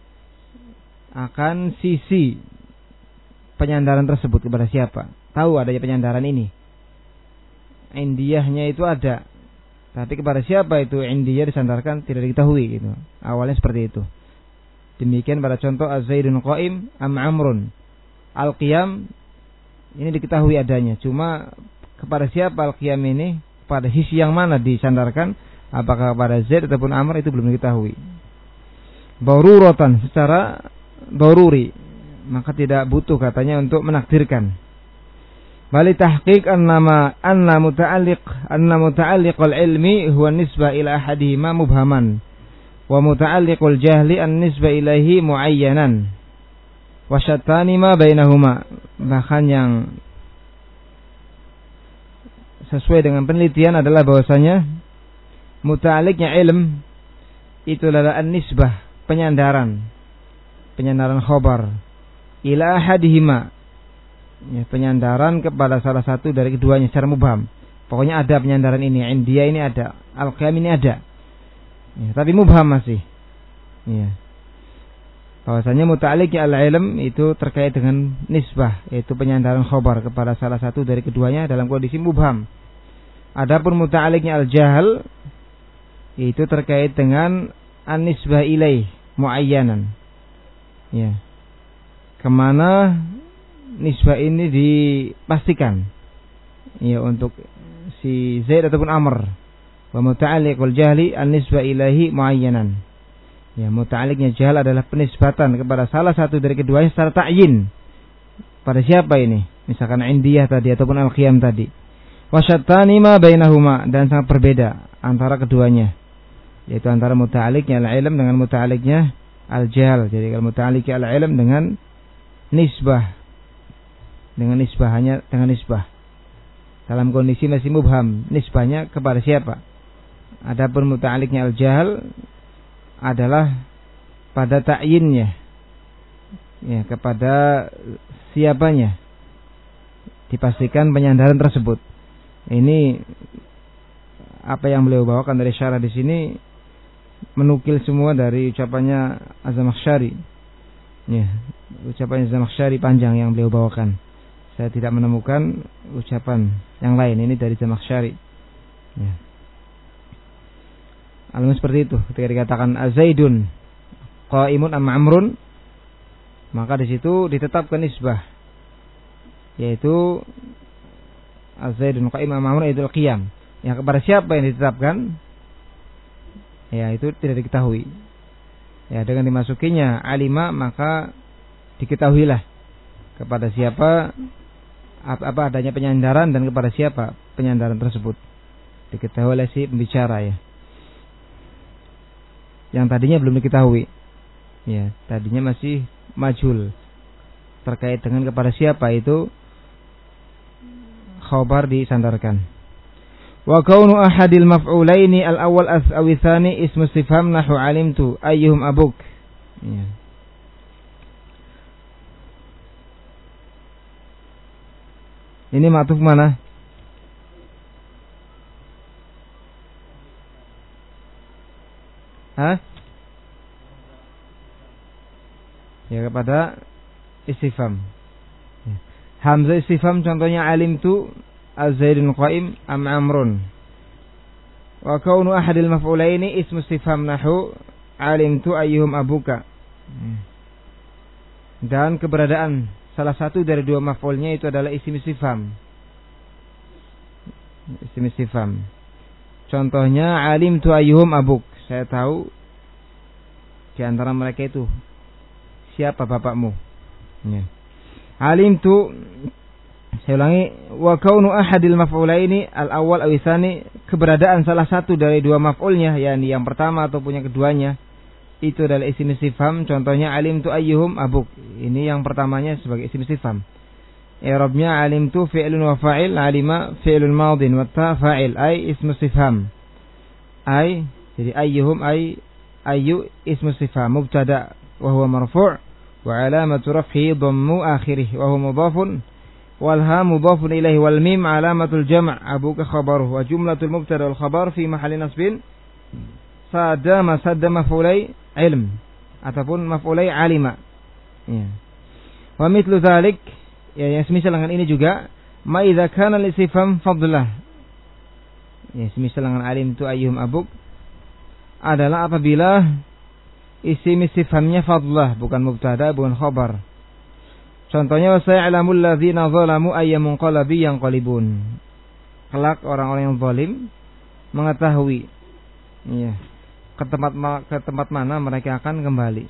akan sisi penyandaran tersebut kepada siapa. Tahu adanya penyandaran ini, indiyahnya itu ada, tapi kepada siapa itu indiyah disandarkan tidak diketahui gitu. Awalnya seperti itu. Demikian pada contoh az-zaidun qaim am amrun. Al-qiyam ini diketahui adanya, cuma kepada siapa al-qiyam ini, pada sisi yang mana disandarkan, apakah kepada Zaid ataupun Amr, itu belum diketahui. Daruratan, secara daruri, maka tidak butuh katanya untuk menakdirkan. Bali tahqiq annama anna muta'alliq anna muta'alliq al-ilmi huwa nisbah ila ahadihima mubhaman. Wa muta'alliqul jahli an-nisbah ilaihi muayyanan. Wa syattani ma bainahuma. Bahkan yang sesuai dengan penelitian adalah bahwasanya muta'alliqnya ilm itu adalah an-nisbah, penyandaran. Penyandaran khabar ila ahadihima. Ya, penyandaran kepada salah satu dari keduanya secara mubham. Pokoknya ada penyandaran ini, India ini ada, Al-Qiyam ini ada. Ya, tapi mubham masih. Ya. Bahwasanya muta'alliqnya al-ilm itu terkait dengan nisbah, yaitu penyandaran khabar kepada salah satu dari keduanya dalam kondisi mubham. Adapun muta'alliqnya al-jahl itu terkait dengan an-nisbah ilaih muayyanan. Ya. Kemana nisbah ini dipastikan, ya, untuk si Zaid ataupun Amr. Wa muta'alliqul jahli an-nisbah ilahi muayyanan. Ya, muta'alliqnya jahl adalah penisbatan kepada salah satu dari keduanya secara ta'yin. Pada siapa ini? Misalkan Indiyah tadi ataupun Al-Qiyam tadi. Wa syattani ma bainahuma, dan sangat berbeda antara keduanya. Yaitu antara muta'alliqnya al-ilm dengan muta'alliqnya al-jahl. Jadi kalau muta'alliqnya al-ilm dengan nisbah, dengan nisbah, hanya dengan nisbah dalam kondisi masih mubham, nisbahnya kepada siapa. Adapun muta'alliqnya al-jahl adalah pada ta'yinnya, ya, kepada siapanya, dipastikan penyandaran tersebut. Ini apa yang beliau bawakan dari syarah di sini, menukil semua dari ucapannya Az-Zamakhsyari. Ya, ucapan Az-Zamakhsyari panjang yang beliau bawakan. Saya tidak menemukan ucapan yang lain, ini dari Zamakhsyari. Ya. Alamun seperti itu. Ketika dikatakan Az-Zaidun qaimun am Amrun, maka di situ ditetapkan nisbah, yaitu Az-Zaidun qaimun am Amrun itu al-qiyam. Yang kepada siapa yang ditetapkan? Ya, itu tidak diketahui. Ya, dengan dimasukinya alima, maka diketahuilah kepada siapa apa adanya penyandaran dan kepada siapa penyandaran tersebut. Diketahui oleh si pembicara, ya. Yang tadinya belum diketahui. Ya, tadinya masih majhul terkait dengan kepada siapa itu khabar disandarkan. Wa kaunu ahadil maf'ulaini al-awwal aw tsani ismu istifham nahu alimtu ayyuhum abuk. Ya. Ini ma'tuf mana? Hah? Ya, kepada istifham. Ya. Hamzah istifham contohnya alimtu Az-Zaidun qa'im am Amrun. Wa kaunu ahadil maf'ulaini ismu istifham nahu alimtu ayyuhum abuka. Dan keberadaan salah satu dari dua maf'ulnya itu adalah isim istifham. Isim istifham. Contohnya alimtu ayyuhum abuk. Saya tahu di antara mereka itu siapa bapakmu. Ya. Alimtu, saya ulangi, wa kaunu ahadil maf'ulaini al-awwal aw tsani, keberadaan salah satu dari dua maf'ulnya, yakni yang pertama ataupun yang keduanya, itu adalah isim istifham. Contohnya alimtu ayyuhum abuk. Ini yang pertamanya sebagai isim istifham. I'rabnya alimtu fi'lun wa fa'il, alima fi'lun madin wa ta fa'il, ay ismu istifham. Ay, jadi ayyuhum ay ayyu ismu istifham, mubtada wa huwa marfu' wa alamatu raf'ihi dhammu akhirih wa huwa mudhafun wal ha mudhafun ilaihi wal mim alamatul jam' abuka khabaruhu wa jumlatul mubtada wal khabar fi mahalli nasbin sadama sadama maf'ulai ilm ataupun maf'ulai alima. Ya. Wa mithlu dzalik, ya, yang semisal dengan ini juga, ma idza kana al-istifham fadlah. Ya, semisal dengan alimtu ayyuhum abuk adalah apabila isim istifhamnya fadlah, bukan mubtada, bukan khabar. Contohnya wa saya'lamul ladzina zalamu ayyamun qalabi yanqalibun. Kelak orang-orang yang zalim mengetahui, ya, ke tempat ke tempat mana mereka akan kembali.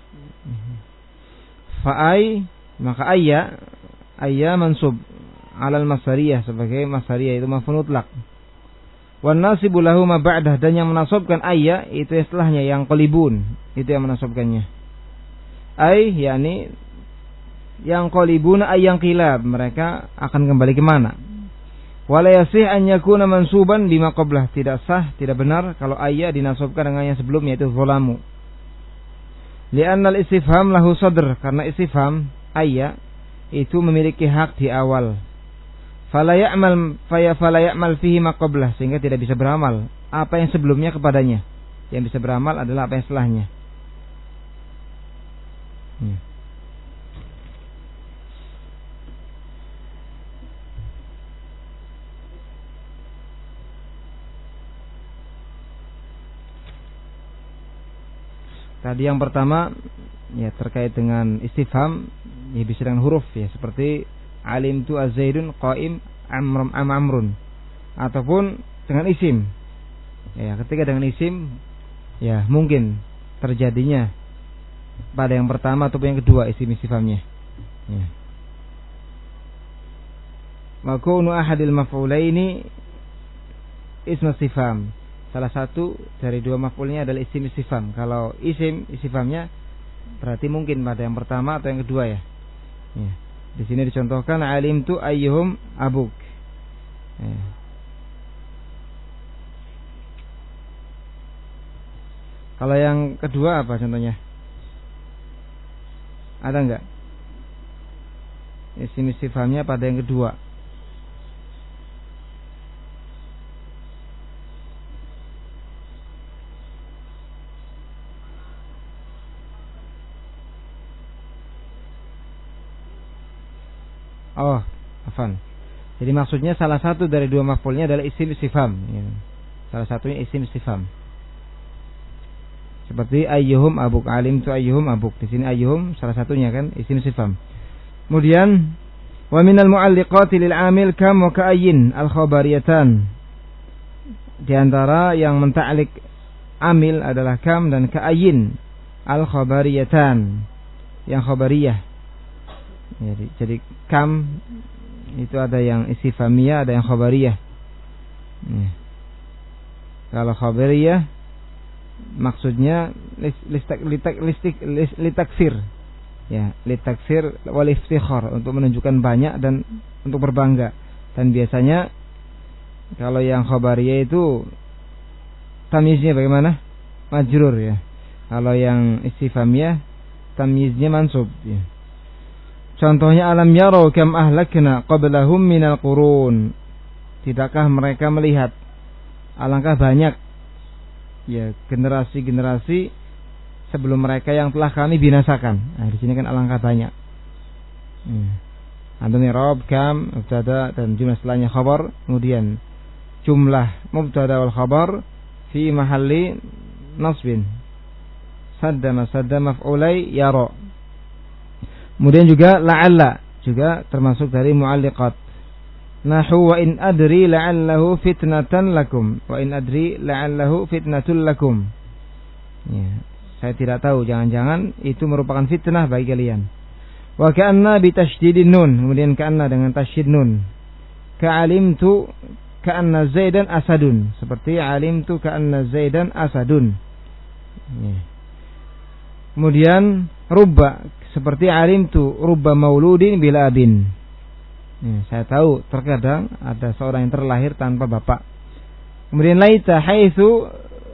Fa'ai, maka ayya ayya mansub alal masdariyah, sebagai masdariyah itu maf'ul mutlaq. Wan nasibu lahu ma ba'dah, dan yang menasabkan ayya itu istilahnya yang qalibun, itu yang menasabkannya. Ai yakni yang qalibun ay yang qilab, mereka akan kembali ke mana? Wala yasih an yakuna mansuban bima qablah, tidak sah, tidak benar kalau ayya dinasabkan dengan yang sebelumnya itu zalamu. Li'anna al-istifham lahu sadr, karena istifham ayya itu memiliki hak di awal. Fala ya'mal fa fala ya'mal fihi ma qablah, sehingga tidak bisa beramal apa yang sebelumnya kepadanya. Yang bisa beramal adalah apa yang setelahnya. Hmm. Tadi yang pertama ya terkait dengan istifham, ya bisa dengan huruf ya, seperti alimtu az-zaidun qa'im amrum am amrun, ataupun dengan isim. Ya, ketika dengan isim ya mungkin terjadinya pada yang pertama ataupun yang kedua isim istifhamnya. Ya. Makunu ahadil maf'ulaini ism istifham. Salah satu dari dua maf'ulnya adalah isim istifham. Kalau isim istifhamnya berarti mungkin pada yang pertama atau yang kedua ya. Ya. Di sini dicontohkan alimtu ayyuhum abuk. Ya. Kalau yang kedua apa contohnya? Ada enggak? Isim istifhamnya pada yang kedua. Oh, afan. Jadi maksudnya salah satu dari dua maf'ulnya adalah isim istifham. Ya. Salah satunya isim istifham. Seperti ayyuhum abuk, alim tu ayyuhum abuk. Di sini ayyuhum salah satunya kan isim istifham. Kemudian wa minal mu'alliqati lil 'amil kam wa ka'ayyin al khabariyatan. Di antara yang menta'lik amil adalah kam dan ka'ayyin al khabariyatan, yang khabariyah. Jadi, jadi kam itu ada yang istifhamiyah, ada yang khabariyah. Ya. Kalau khabariyah maksudnya listak litak listik litaksir, ya litaksir wal iftikhar, untuk menunjukkan banyak dan untuk berbangga. Dan biasanya kalau yang khabariyah itu tamyiznya bagaimana? Majrur ya. Kalau yang istifhamiyah tamyiznya mansub ya. Contohnya alam yarau kam ahlakna qablahum minal qurun. Tidakkah mereka melihat alangkah banyak ya generasi-generasi sebelum mereka yang telah kami binasakan. Nah, di sini kan alangkah banyak. Hmm. Antum i'rab kam mubtada dan jumlah setelahnya khabar, kemudian jumlah mubtada wal khabar fi mahalli nasbin. Saddama saddama maf'ulai yara. Kemudian juga la'alla juga termasuk dari mu'alliqat. Nahu wa in adri la'allahu fitnatan lakum. Wa in adri la'allahu fitnatul lakum. Ya, saya tidak tahu, jangan-jangan itu merupakan fitnah bagi kalian. Wa ka'anna bi tasydidin nun. Kemudian ka'anna dengan tasydid nun. Ka'alimtu ka'anna Zaidan asadun. Seperti alimtu ka'anna Zaidan asadun. Ya. Kemudian rubba, seperti alimtu rubba mauludin bila abin. Ya, saya tahu terkadang ada seorang yang terlahir tanpa bapak. Kemudian laita haitsu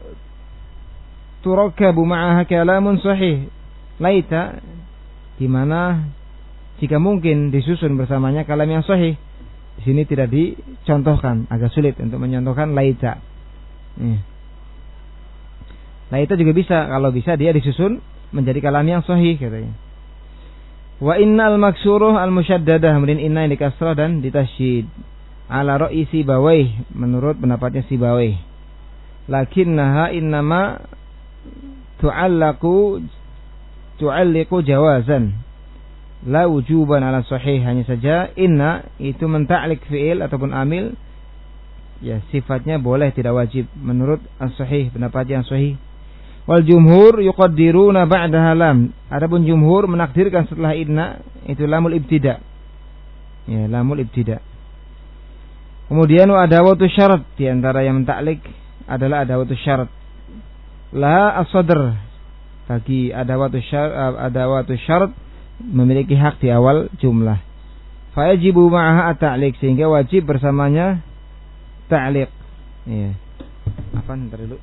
turakabu ma'aha kalamun sahih. Laita, di mana jika mungkin disusun bersamanya kalam yang sahih. Di sini tidak dicontohkan, agak sulit untuk mencontohkan laita. Ya. Laita juga bisa, kalau bisa dia disusun menjadi kalam yang sahih katanya. Wa innal maksuruh al musyaddadah, kemudian inna yang dikasrah dan ditasyid. Ala ra'i Sibawayh, menurut pendapatnya Sibawayh. Lakinnaha innama tu'allaqu tu'alliqu jawazan la wujuban ala sahih. Hanya saja inna itu menta'lik fi'il ataupun amil, ya sifatnya boleh, tidak wajib menurut as-sahih, pendapat yang sahih. Wal jumhur yuqaddiruna ba'daha lam. Adapun jumhur menakdirkan setelah inna itu lamul ibtida. Ya, lamul ibtida. Kemudian adawatu syarat, di antara yang mentaklik adalah adawatu syarat. La as-sadr, bagi adawatu syarat, adawatu syarat memiliki hak di awal jumlah. Fa yajibu ma'aha at-ta'liq, sehingga wajib bersamanya ta'liq. Iya. Apa ntar dulu?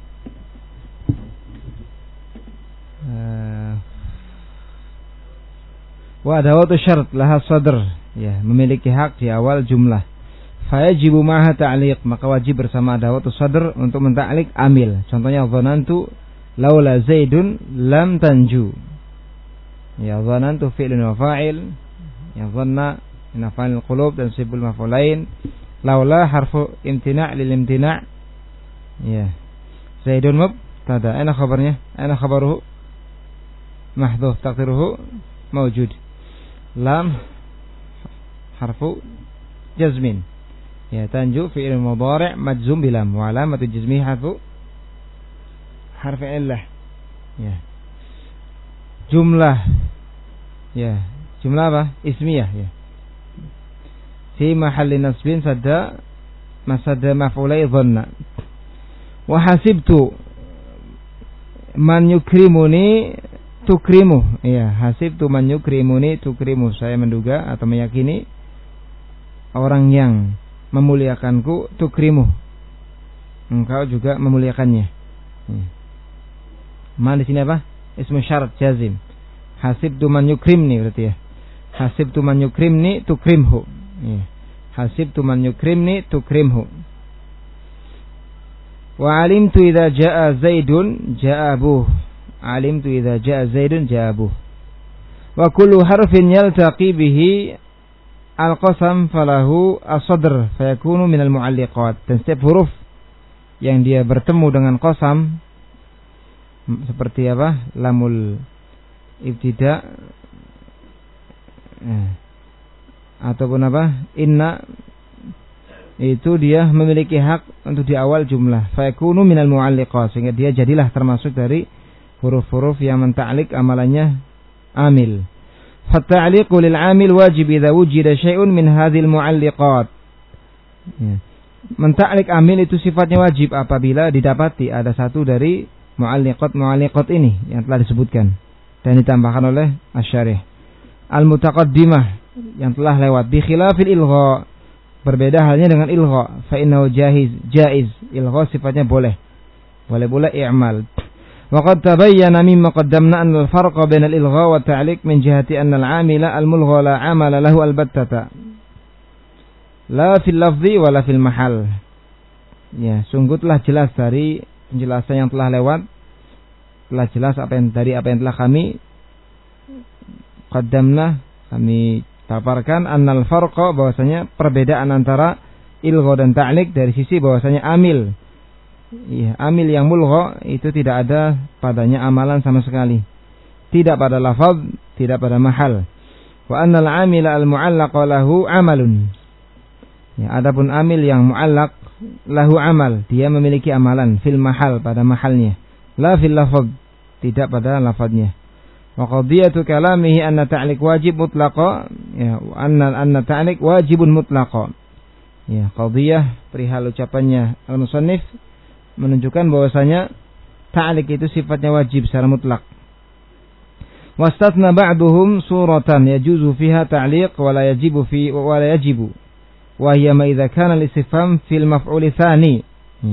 Uh, wa adawatu syarat laha sadr, ya, memiliki hak di awal jumlah. Fayajibu ma'aha ta'liq, maka wajib bersama adawatu sadr untuk mentaklik amil. Contohnya dhanantu laula zaidun lam tanju. Ya, dhanantu fi'lun wa fa'il. Ya, dhanna min af'alil qulub dan sibul maf'ulain. Laula harfu imtina' lil imtina'. Ya. Zaidun mubtada. Aina khabarnya? Aina khabaruhu? Mahdhuf taqdiruhu mawjud. Lam harfu jazmin. Ya, tanju fi'il mudhari' majzum bilam wa alamatu jazmihi harfu harf illah. Ya. Jumlah. Ya, jumlah apa? Ismiyah, ya. Fi mahalli nasbin sadda masada maf'ulai dhanna. Wa hasibtu man yukrimuni tukrimu. Ya, hasibtu man yukrimuni tukrimu. Saya menduga atau meyakini orang yang memuliakanku tukrimu, engkau juga memuliakannya. Hmm. Man di sini apa? Ismu syarat jazim. Hasibtu man yukrimni, berarti ya. Hasibtu man yukrimni tukrimhu. Ya. Hasibtu man yukrimni tukrimhu. Wa alimtu idza jaa Zaidun jaa Abuh. Alimtu idza jaa Zaidun jaa Abuh. Wa kullu harfin yaltaqi bihi al-qasam falahu as-sadr fayakunu minal mu'alliqat. Dan setiap huruf yang dia bertemu dengan qasam, seperti apa? Lamul ibtida, eh, ataupun apa? Inna, itu dia memiliki hak untuk di awal jumlah. Fayakunu minal mu'alliqat, sehingga dia jadilah termasuk dari huruf-huruf yang mentaklik amalannya amil. فالتعليق للعامل واجب إذا وجد شيء من هذه المعلقات. Ya. Mentaklik amil itu sifatnya wajib apabila didapati ada satu dari mu'alliqat-mu'alliqat ini yang telah disebutkan dan ditambahkan oleh asy-syarih. Al-mutaqaddimah, yang telah lewat. Bi khilafil ilgha, berbeda halnya dengan ilgha. Fa innahu jahiz, jaiz. Ilgha sifatnya boleh. Boleh pula i'mal. وقد تبين مما قدمنا أن الفرق بين الإلغاء والتعليق من جهة أن العامل الملغى لا عمل له البتة لا في اللفظ ولا في المحل. Ya, sungguh telah jelas dari penjelasan yang telah lewat, telah jelas apa yang dari apa yang telah kami qaddamna, kami paparkan, annal farqa, bahwasanya perbedaan antara ilgha dan ta'liq dari sisi bahwasanya amil. Ya, amil yang mulgha itu tidak ada padanya amalan sama sekali. Tidak pada lafaz, tidak pada mahal. Wa annal amila al mu'allaqa lahu amalun. Ya, adapun amil yang mu'allaq lahu amal, dia memiliki amalan fil mahal, pada mahalnya. La fil lafaz, tidak pada lafaznya. Wa qadiyatu kalamihi anna ta'liq wajib mutlaqa, ya, wa anna anna ta'liq wajibun mutlaqa. Ya, qadiyah perihal ucapannya al-musannif menunjukkan bahwasanya ta'liq itu sifatnya wajib secara mutlak. Wastatna ba'duhum suratan yajuzu fiha ta'liq wa la yajibu fi wa la yajibu. Wa hiya ma idza kana al-istifham fil maf'ul tsani.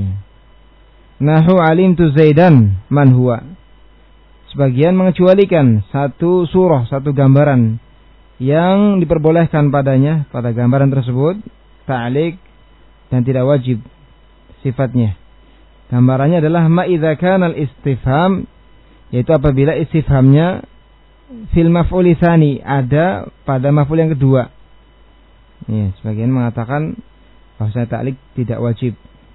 Nahu alimtu Zaidan man huwa. Sebagian mengecualikan satu surah, satu gambaran yang diperbolehkan padanya, pada gambaran tersebut ta'liq dan tidak wajib sifatnya. Gambarannya adalah ma idza kana al-istifham, yaitu apabila istifhamnya fil maf'ul tsani, ada pada maf'ul yang kedua. Ya, sebagian mengatakan bahwa ta'liq tidak wajib.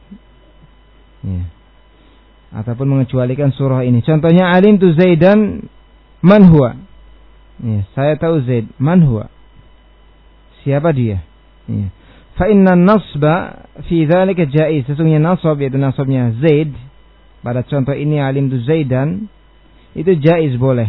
Ya. Ataupun mengecualikan surah ini. Contohnya alimtu Zaidan man huwa. Ya, saya tahu Zaid, man huwa. Siapa dia? Ya. Fa inna nasba fi dzalika jaiz. Sesungguhnya nasab, yaitu nasabnya Zaid, pada contoh ini alimtu Zaidan, itu jaiz, boleh.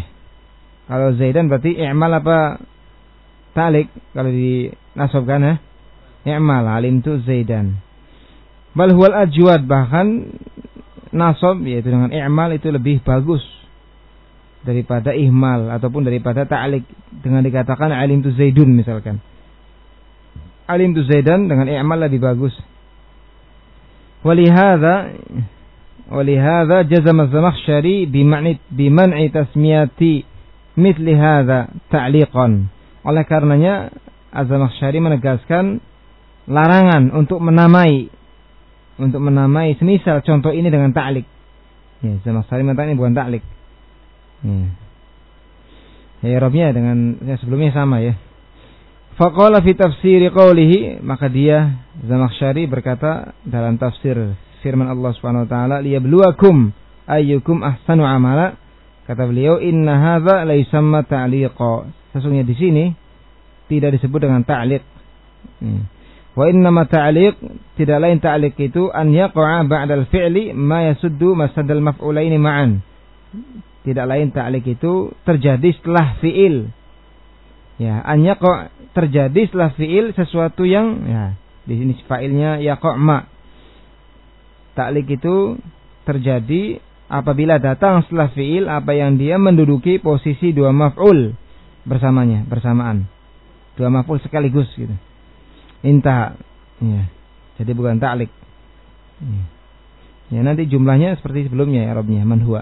Kalau Zaidan berarti i'mal apa ta'liq kalau dinasabkan, ya? i'mal, alimtu Zaidan. Bal huwal ajwad, bahkan nasab yaitu dengan i'mal itu lebih bagus daripada ihmal ataupun daripada ta'lik dengan dikatakan alimtu Zaidun misalkan. Alimtu Zaidan dengan i'mal lebih bagus. Walihadza walihadza jazama Az-Zamakhsyari bima'ni biman'i tasmiyati mithli hadza ta'liqan. Oleh karenanya Az-Zamakhsyari menegaskan larangan untuk menamai untuk menamai semisal contoh ini dengan ta'lik. Ya, Az-Zamakhsyari mengatakan ini bukan ta'lik. Ya. Ya, Arabnya dengan ya, sebelumnya sama ya. Faqala fi tafsiri qawlihi, maka dia Zamakhsyari berkata dalam tafsir firman Allah Subhanahu wa taala, liyabluwakum ayyukum ahsanu amala. Kata beliau, inna hadza la yusamma ta'liqa. Sesungguhnya di sini tidak disebut dengan ta'liq. Hmm. Wa innama ta'liq, tidak lain ta'liq itu an yaqa'a ba'dal fi'li ma yasuddu masadal maf'ulaini ma'an. Tidak lain ta'liq itu terjadi setelah fi'il. Ya, an yaqa' terjadi setelah fi'il sesuatu yang ya, di sini fa'ilnya yaqa' ma. Ta'liq itu terjadi apabila datang setelah fi'il apa yang dia menduduki posisi dua maf'ul bersamanya, bersamaan. Dua maf'ul sekaligus gitu. Intah. Ya. Jadi bukan ta'liq. Ya. Ya, nanti jumlahnya seperti sebelumnya ya Arabnya, man huwa.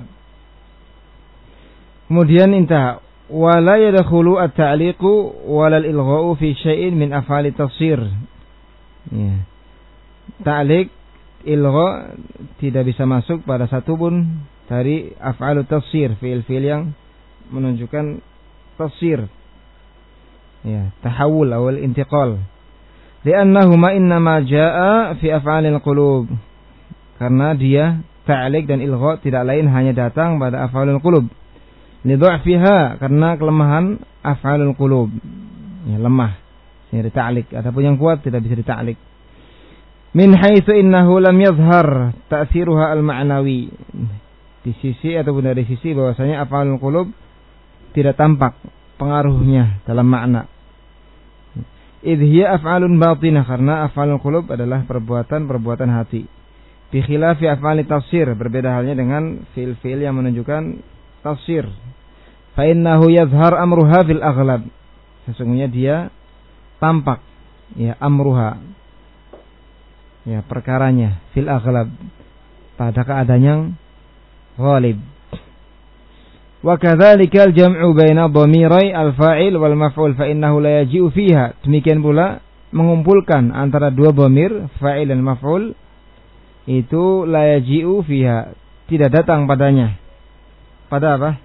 Kemudian intah wala yadkhulu at-ta'liqu wala al-ilgha'u fi syai'in min af'ali tafsir. Ya. Ta'liq, ilgha tidak bisa masuk pada satu pun dari af'alu tafsir, fi'il-fi'il yang menunjukkan tafsir. Ya, tahawul atau intiqal. Li'annahuma innama jaa'a fi af'alil qulub. Karena dia ta'liq dan ilgha tidak lain hanya datang pada af'alul qulub. Lidha'fiha, karena kelemahan af'alul qulub. Ya, lemah. Sehingga ta'liq, ataupun yang kuat tidak bisa dita'liq. Min haitsu innahu lam yadhhar ta'thiruha al-ma'nawi. Di sisi ataupun dari sisi bahwasanya af'alul qulub tidak tampak pengaruhnya dalam makna. Idh hiya af'alun batinah, karena af'alul qulub adalah perbuatan-perbuatan hati. Bi khilafi af'ali tafsir, berbeda halnya dengan fi'il-fi'il yang menunjukkan tafsir. Fa innahu yadhhar amruha fil aghlab. Sesungguhnya dia tampak ya amruha. Ya, perkaranya fil aghlab, pada keadaan yang ghalib. Wa kadzalika al-jam'u baina dhamirai al-fa'il wal maf'ul fa innahu la yaji'u fiha. Demikian pula mengumpulkan antara dua dhamir fa'il dan maf'ul itu la yaji'u fiha, tidak datang padanya. Pada apa?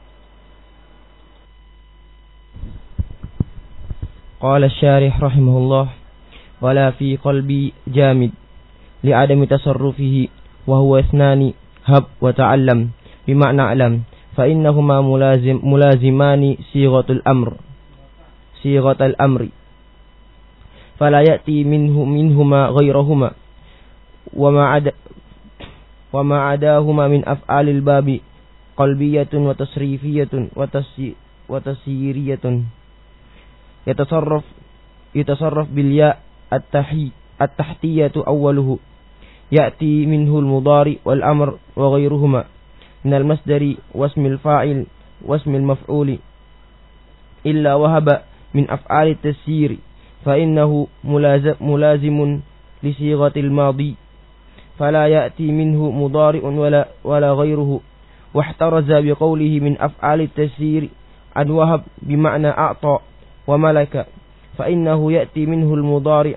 Qala asy-syarih rahimahullah wala fi qalbi jamid li'adami tasarrufihi wa huwa ithnani hab wa ta'allam bima'na alam fa innahuma mulazim mulazimani sighatul amr sighatul amri fala ya'ti minhu minhuma ghayrahuma wa ma ada wa ma adahuma min af'alil babi qalbiyatun wa tasrifiyatun wa tasyi wa tasyiriyatun yatasarraf yatasarraf bil ya at-tahi at-tahtiyatu awwaluhu ya'ti minhu al-mudari wal amr wa ghayruhuma min al-masdari wasmil fa'il wasmil maf'uli illa wahaba min af'ali at-tasyir fa innahu mulazimun li sighatil madi fala ya'ti minhu mudari'un wala wala ghayruhu wahtaraza bi qawlihi min af'ali at-tasyir an wahab bi ma'na a'ta wa malaka fa innahu ya'ti minhu al-mudari'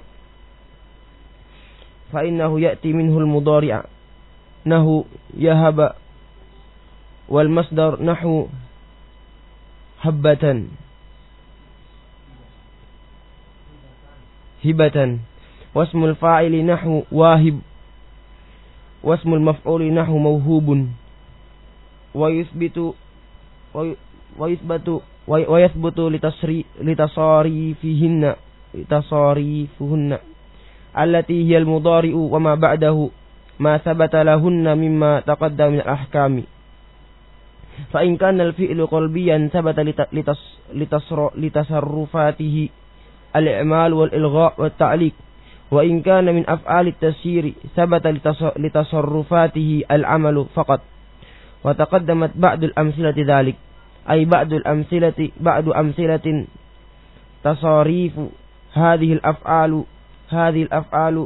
fa innahu ya'ti minhu al-mudari' nahu yahaba wal masdar nahu habatan hibatan wasmul fa'ili nahu wahib wasmul maf'uli nahu mawhubun wa yuthbitu wa yuthbatu wa yathbutu litasri litasarifihinna litasarifuhunna allati hiya al-mudari'u wa ma ba'dahu ma thabata lahunna mimma taqaddama min al-ahkami fa in kana al-fi'lu qalbiyan thabata litas litasra litasarrufatihi al-i'mal wal ilgha' wat ta'liq وإن كان من أفعال التسيير ثبت لتصرفاته العمل فقط. وتقدمت بعض الأمثلة ذلك، أي بعض الأمثلة بعض أمثلة تصاريف هذه الأفعال هذه الأفعال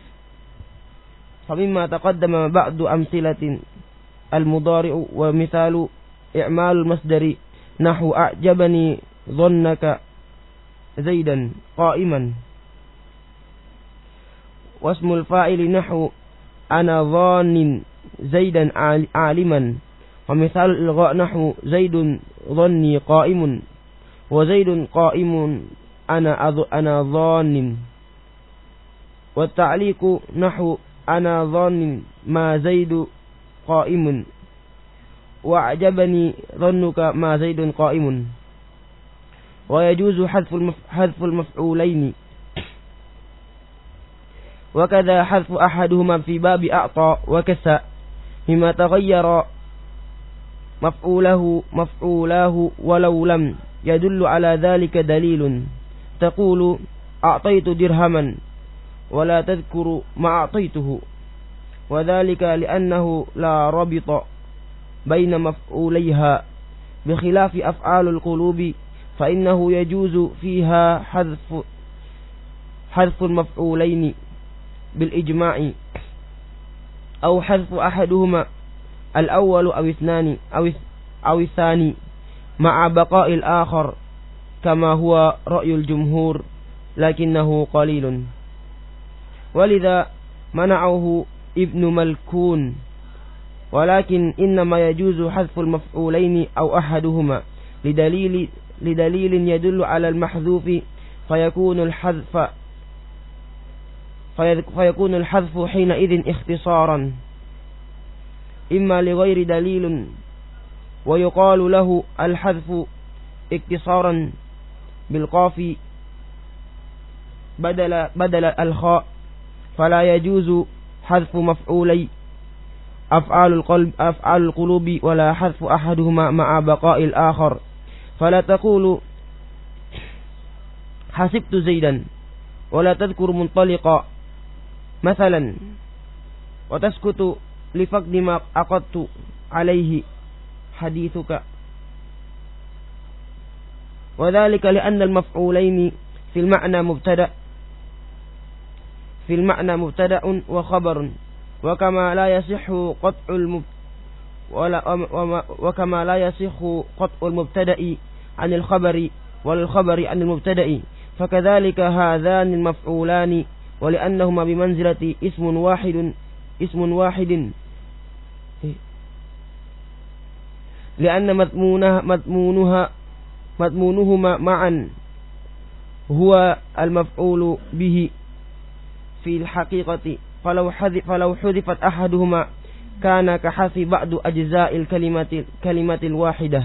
فمما تقدم بعض أمثلة المضارع، ومثال إعمال المصدر نحو أعجبني ظنك زيدا قائما، واسم الفاعل نحو أنا ظان زيدا عالما، ومثال الإلغاء نحو زيد ظني قائم، وزيد قائم أنا أنا ظان، والتعليق نحو أنا ظان ما زيد قائم، وأعجبني ظنك ما زيد قائم. ويجوز حذف المفعولين، وكذا حذف أحدهما في باب أعطى وكسى، مما تغير مفعوله مفعولاه ولو لم يدل على ذلك دليل. تقول أعطيت درهما ولا تذكر ما أعطيته، وذلك لأنه لا ربط بين مفعوليها، بخلاف أفعال القلوب فإنه يجوز فيها حذف حذف المفعولين بالإجماع، أو حذف أحدهما الأول أو اثنان أو أو الثاني مع بقاء الآخر، كما هو رأي الجمهور لكنه قليل. ولذا منعه ابن ملكون، ولكن إنما يجوز حذف المفعولين أو أحدهما لدليل لدليل يدل على المحذوف، فيكون الحذف فيكون الحذف حينئذ اختصارا إما لغير دليل، ويقال له الحذف اختصارا بالقاف بدل بدل الخاء، فلا يجوز حذف مفعولي أفعال القلب أفعال القلوب ولا حذف أحدهما مع بقاء الآخر. فلا تقول حسبت زيدا ولا تذكر منطلقا مثلا، وتسكت لفقد ما عقدت عليه حديثك، وذلك لأن المفعولين في المعنى مبتدأ في المعنى مبتدأ وخبر، وكما لا يصح قطع المب ولا وكما لا يصح قطع المبتدأ عن الخبر ولا الخبر عن المبتدأ، فكذلك هذان المفعولان، ولأنهما بمنزلة اسم واحد اسم واحد لأن مضمونها مضمونها مضمونهما معا هو المفعول به في الحقيقة، فلو حذف فلو حذفت أحدهما كان كحذف بعض أجزاء الكلمة الكلمة الواحدة،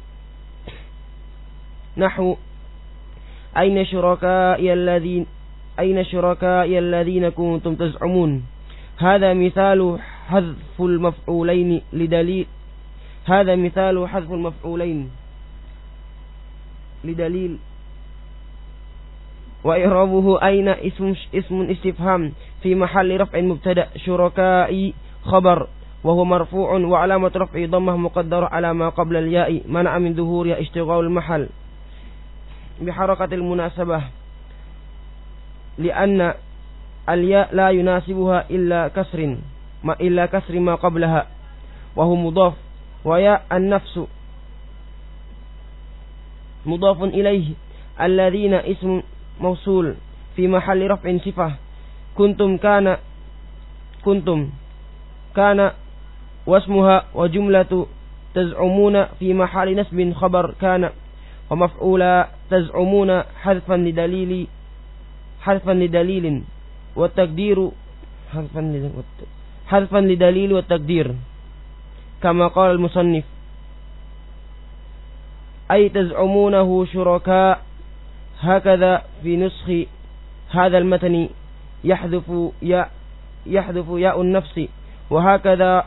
نحو أين شركائي الذين أين شركائي الذين كنتم تزعمون. هذا مثال حذف المفعولين لدليل هذا مثال حذف المفعولين لدليل وإعرابه أين اسم اسم استفهام في محل رفع مبتدأ، شركائي خبر وهو مرفوع وعلامة رفعه ضمه مقدرة على ما قبل الياء، منع من ظهورها اشتغال المحل بحركة المناسبة، لأن الياء لا يناسبها إلا كسر ما إلا كسر ما قبلها وهو مضاف، وياء النفس مضاف إليه، الذين اسم موصول في محل رفع صفة، كنتم كان كنتم كان واسمها، وجملة تزعمون في محل نسب خبر كان، ومفعولا تزعمون حذفا لدليل حذفا لدليل والتقدير حذفا حذفا لدليل والتقدير، كما قال المصنف أي تزعمونه شركاء. هكذا في نسخ هذا المتن يحذف ياء يحذف ياء النفس، وهكذا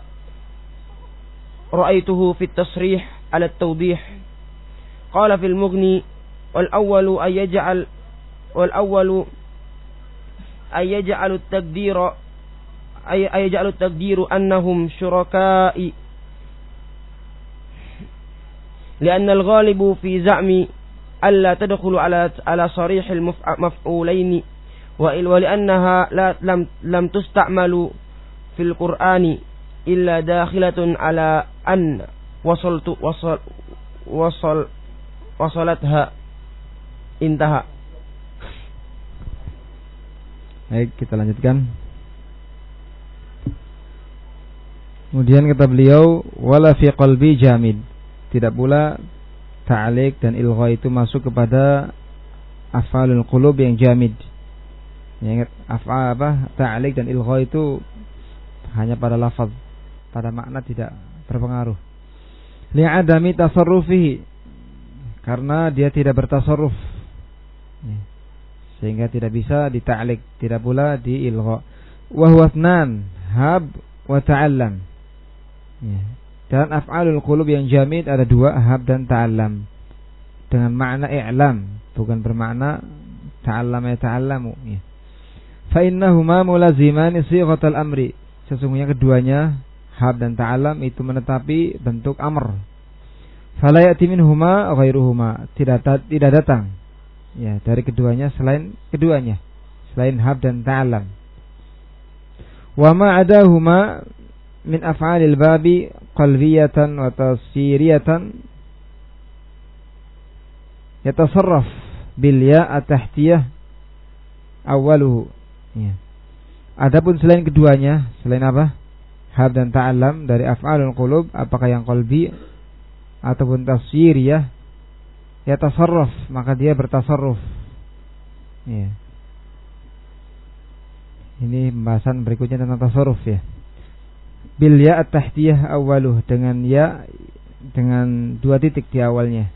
رأيته في التصريح على التوضيح. قال في المغني والأول أن يجعل والأول ayaj'alu at-taqdira ay ayaj'alu at-taqdiru annahum syuraka'i li'anna al-ghalibu fi za'mi alla tadkhulu ala ala sarih al-maf'ulaini wa li'annaha la lam lam tusta'malu fil Qur'ani illa dakhilatun ala an wasaltu wasal wasal wasalatha intaha. Baik, kita lanjutkan. Kemudian kata beliau, wala fi qalbi jamid. Tidak pula ta'liq dan ilgha itu masuk kepada af'alul qulub yang jamid. Ya, ingat af'al apa? Ta'liq dan ilgha itu hanya pada lafaz, pada makna tidak berpengaruh. Li'adami tasarrufihi, karena dia tidak bertasarruf. Ya. Sehingga tidak bisa dita'liq, tidak pula diilgha. Wa huwa ithnan, hab wa ta'allam. Ya. Dan af'alul qulub yang jamid ada dua, hab dan ta'allam. Dengan makna i'lam, bukan bermakna ta'allam ya ta'allamu. Ya. Fa innahuma mulazimani sighatal amri. Sesungguhnya keduanya, hab dan ta'allam, itu menetapi bentuk amr. Fala ya'ti minhuma ghairuhuma. Tidak tidak datang ya dari keduanya selain keduanya, selain hab dan ta'allam. Wa ma adahuma min af'alil babi qalbiyatan wa tasiriyatan yatasarraf bil ya at-tahtiyah awwaluhu. Ya. Adapun selain keduanya, selain apa? Hab dan ta'allam dari af'alul qulub, apakah yang qalbi ataupun tasiriyah, ya tasarruf, maka dia bertasarruf. Ya. Ini pembahasan berikutnya tentang tasarruf ya. Bil ya at-tahtiyah awaluh, dengan ya dengan dua titik di awalnya.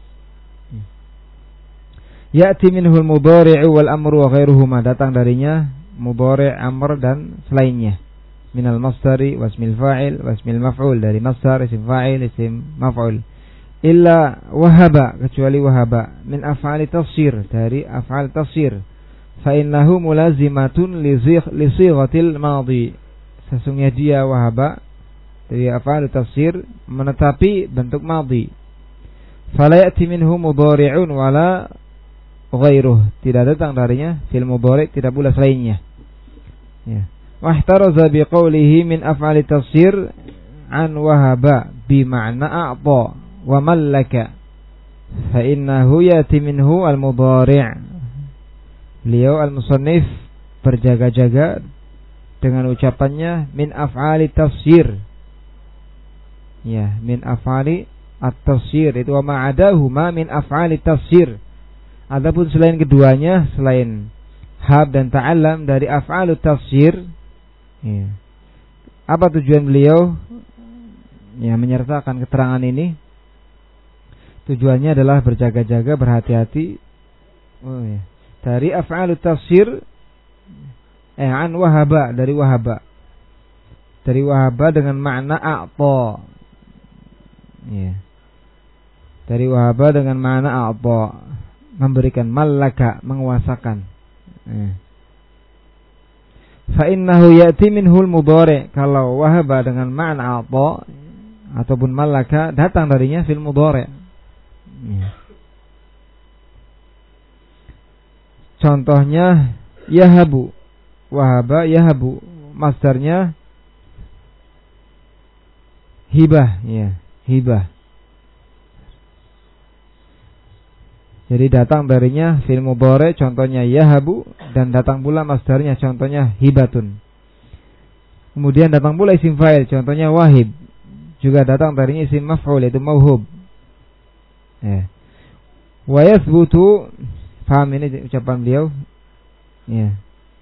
Ya'ti minhul mudhari'u wal amru wa ghairuhuma, datang darinya mudhari', amr dan selainnya. Minal masdari wasmil fa'il wasmil maf'ul, dari masdar, isim fa'il, isim maf'ul. Illa wahaba, kecuali wahaba, min af'ali tafsir, dari af'al tafsir. Fa innahu mulazimatun li sighatil madhi. Sesungguhnya dia wahaba dari af'al tafsir menetapi bentuk madhi. Fala ya'ti minhu mudhari'un wala ghairuh, tidak datang darinya fil mudhari', tidak pula selainnya. Ya. Wahtaraza biqaulihi min af'ali tafsir an wahaba bi ma'na a'ta wa mallaka fa innahu yati minhu al-mudhari'. Beliau al-musannif berjaga-jaga dengan ucapannya min af'ali tafsir. Ya, min af'ali at-tafsir, itu wa ma'adahuma min af'ali tafsir. Adapun selain keduanya, selain hab dan ta'allam dari af'alut tafsir, ya. Apa tujuan beliau ya menyertakan keterangan ini? Tujuannya adalah berjaga-jaga, berhati-hati. Oh ya. Dari af'alut tafsir, eh an wahaba, dari wahaba. Dari wahaba dengan makna a'ta. Ya. Dari wahaba dengan makna a'ta, memberikan, mallaka, menguasakan. Ya. Fa innahu ya'ti minhul mudhari', kalau wahaba dengan makna a'ta ataupun mallaka, datang darinya fil mudhari'. Ya. Contohnya yahabu, wahaba yahabu, masdarnya hibah, ya, hibah. Jadi datang darinya fil mudhari', contohnya yahabu, dan datang pula masdarnya, contohnya hibatun. Kemudian datang pula isim fa'il, contohnya wahib, juga datang darinya isim maf'ul, yaitu mauhub. Ya. Wa yathbutu, paham ini ucapan beliau? Ya.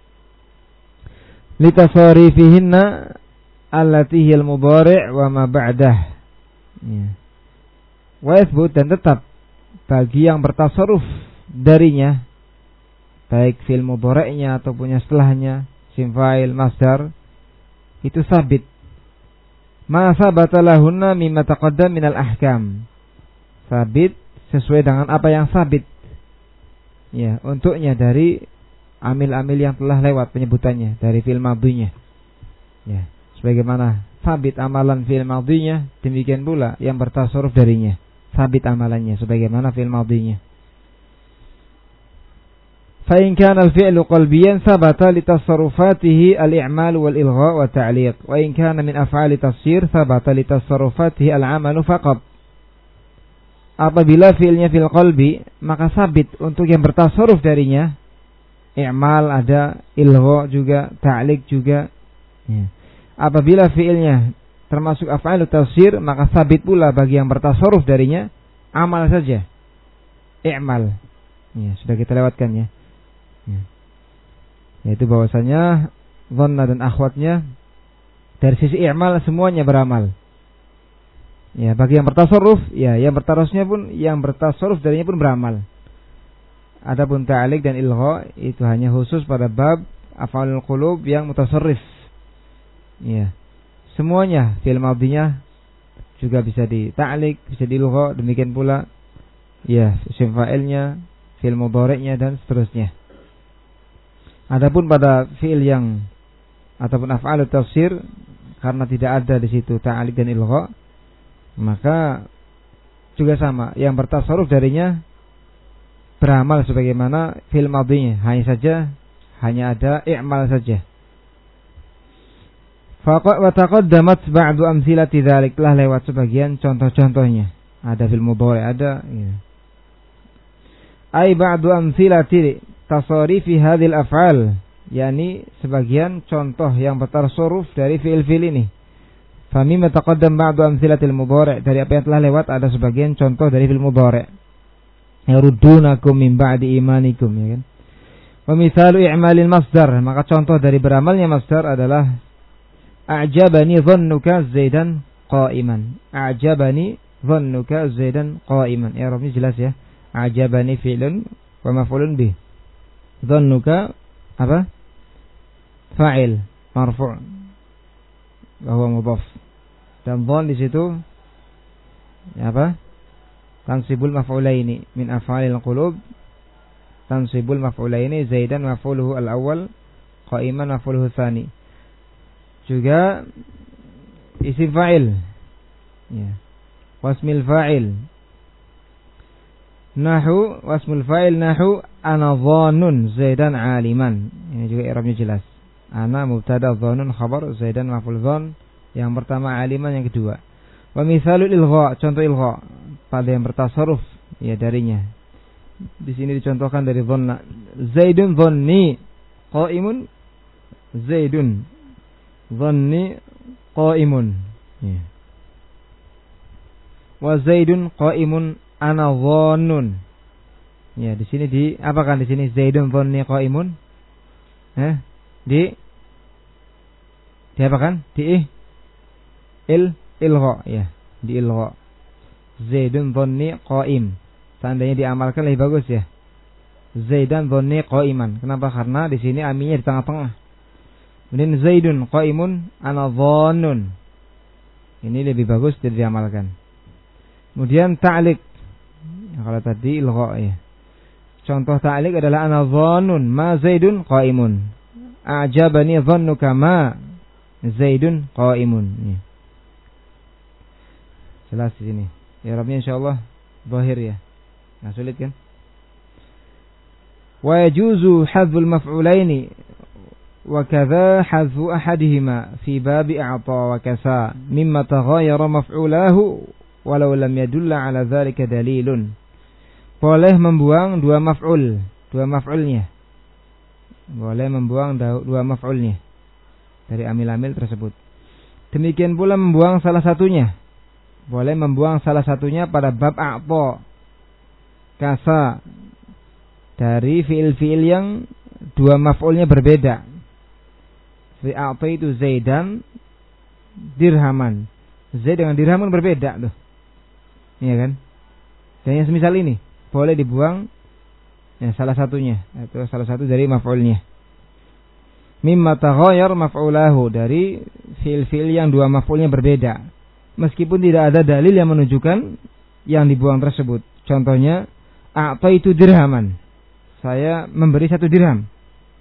Litasarifihinna allati hiyal mudhari' wa ma ba'dah. Ya. Wa yathbut, dan tetap bagi yang bertasarruf darinya, baik fil mudhari'nya ataupun setelahnya, isim fa'il, masdar, itu sabit. Ma sabata lahunna mimma taqaddam minal ahkam. Sabit sesuai dengan apa yang sabit, ya, untuknya dari amil-amil yang telah lewat penyebutannya dari fi'il madhinya. Ya, sebagaimana sabit amalan fi'il madhinya, demikian pula yang bertasarruf darinya, sabit amalannya sebagaimana fi'il madhinya. Fa in kana al-fi'lu qalbiyan sabata li tasarrufatihi al-i'mal wal ilgha wa ta'liq, wa in kana min af'ali tafsir sabata li tasarrufatihi al-'amalu faqat. Apabila fi'ilnya fi'il qalbi, maka sabit untuk yang bertasarruf darinya, i'mal ada, ilgha juga, ta'liq juga. Ya. Apabila fi'ilnya termasuk af'al tafsir, maka sabit pula bagi yang bertasarruf darinya, amal saja, i'mal. Ya, sudah kita lewatkan ya. Ya. Yaitu bahwasanya dhanna dan akhwatnya dari sisi i'mal semuanya beramal. Ya, bagi yang bertasarruf, ya, yang bertasarrufnya pun, yang bertasarruf darinya pun beramal. Adapun ta'liq dan ilgha itu hanya khusus pada bab af'alul qulub yang mutasarrif. Ya. Semuanya fi'il madhinya juga bisa di ta'liq, bisa di ilgha, demikian pula ya isim fa'ilnya, fi'il mudhari'nya dan seterusnya. Adapun pada fi'il yang ataupun af'alut tafsir, karena tidak ada di situ ta'liq dan ilgha, maka juga sama, yang bertasarruf darinya beramal sebagaimana fi'il madhinya, hanya saja hanya ada i'mal saja. Faqad wa taqaddamat ba'du amthilati dzalik, telah lewat sebagian contoh-contohnya. Ada fi'il mudhari, ada ya. Ai ba'du amthilati tasarifi hadhil af'al, yakni sebagian contoh yang bertasarruf dari fi'il-fi'il ini. Fa mimma taqaddam ba'du amthilatil mudhari', dari apa yang telah lewat ada sebagian contoh dari fi'il mudhari'. Yaruddunakum min ba'di imanikum, ya kan. Wa mithalu i'malil masdar, maka contoh dari beramalnya masdar adalah a'jabani dhannuka zaidan qa'iman. A'jabani dhannuka zaidan qa'iman. Ya, Rabbnya jelas ya. A'jabani fi'lun wa maf'ulun bih. Dhannuka apa? Fa'il marfu'. Bahwa mudhaf. Dan dhann di situ ya apa? Tansibul maf'ulaini min af'alil qulub. Tansibul maf'ulaini zaidan maf'uluhu al-awwal, qa'iman maf'uluhu tsani. Juga isim fa'il. Ya. Wasmil fa'il. Nahu wasmul fa'il nahu ana dhannun zaidan aliman. Ini juga i'rabnya jelas. Ana mubtada, dhannun khabar, zaidan maf'ul dhann. Yang pertama aliman, yang kedua. Wa mithalul ilgha, contoh ilgha pada yang bertasarruf ya darinya. Di sini dicontohkan dari dhanna. Zaidun dhanni qa'imun, Zaidun dhanni qa'imun. Ya. Wa Zaidun qa'imun ana dhannun. Ya, di sini di apa kan di sini Zaidun dhanni qa'imun? Eh? Di di apa kan? Di il ilgha ya, di ilgha. Zaidun dhanni qa'im. Seandainya diamalkan lebih bagus ya. Zaidan dhanni qa'iman. Kenapa? Karena di sini aminnya di tengah-tengah. Kemudian Zaidun qa'imun ana dhannun. Ini lebih bagus tidak diamalkan. Kemudian ta'liq. Ya, kalau tadi ilgha ya. Contoh ta'liq adalah ana dhannun ma Zaidun qa'imun. A'jabani dhannuka ma Zaidun qa'imun. Ya. Jelas di sini. Ya Rabbnya insyaallah zahir ya. Nah, sulit kan? Wa yajuzu hadzul maf'ulaini wa kadza hadzu ahadihima fi babi a'ta wa kasa mimma taghayyara maf'ulahu walau lam yadulla ala dzalika dalilun. Boleh membuang dua maf'ul, dua maf'ulnya. Boleh membuang dua maf'ulnya dari amil-amil tersebut. Demikian pula membuang salah satunya. Boleh membuang salah satunya pada bab a'ta kasa dari fi'il-fi'il yang dua maf'ulnya berbeda. Fi a'ta itu Zaidan dirhaman. Zaid dengan dirhaman berbeda tuh. Iya kan? Dan yang semisal ini boleh dibuang ya salah satunya, itu salah satu dari maf'ulnya. Mimma taghayyar maf'ulahu, dari fi'il-fi'il yang dua maf'ulnya berbeda. Meskipun tidak ada dalil yang menunjukkan yang dibuang tersebut. Contohnya a'ta itu dirhaman. Saya memberi satu dirham.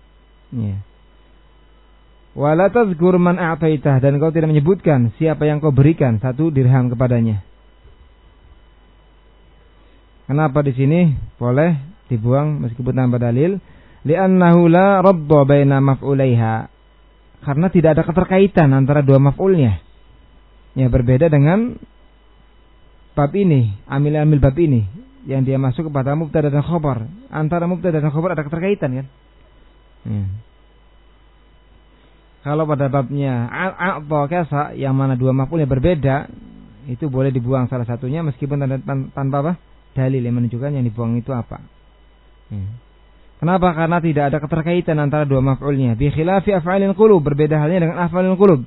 Ya. Wala tazkur man a'taitah, dan kau tidak menyebutkan siapa yang kau berikan satu dirham kepadanya. Kenapa di sini boleh dibuang meskipun tanpa dalil? Li'annahu la radda baina maf'ulaiha. Karena tidak ada keterkaitan antara dua maf'ulnya. Ya, berbeda dengan bab ini, amil-amil bab ini yang dia masuk kepada mubtada dan khabar. Antara mubtada dan khabar ada keterkaitan kan? Hmm. Kalau pada babnya a'ta kasa yang mana dua maf'ulnya berbeda, itu boleh dibuang salah satunya meskipun tanpa apa? Dalil yang menunjukkan yang dibuang itu apa. Hmm. Kenapa? Karena tidak ada keterkaitan antara dua maf'ulnya. Bi khilafi af'alil qulub, berbeda halnya dengan af'alil qulub.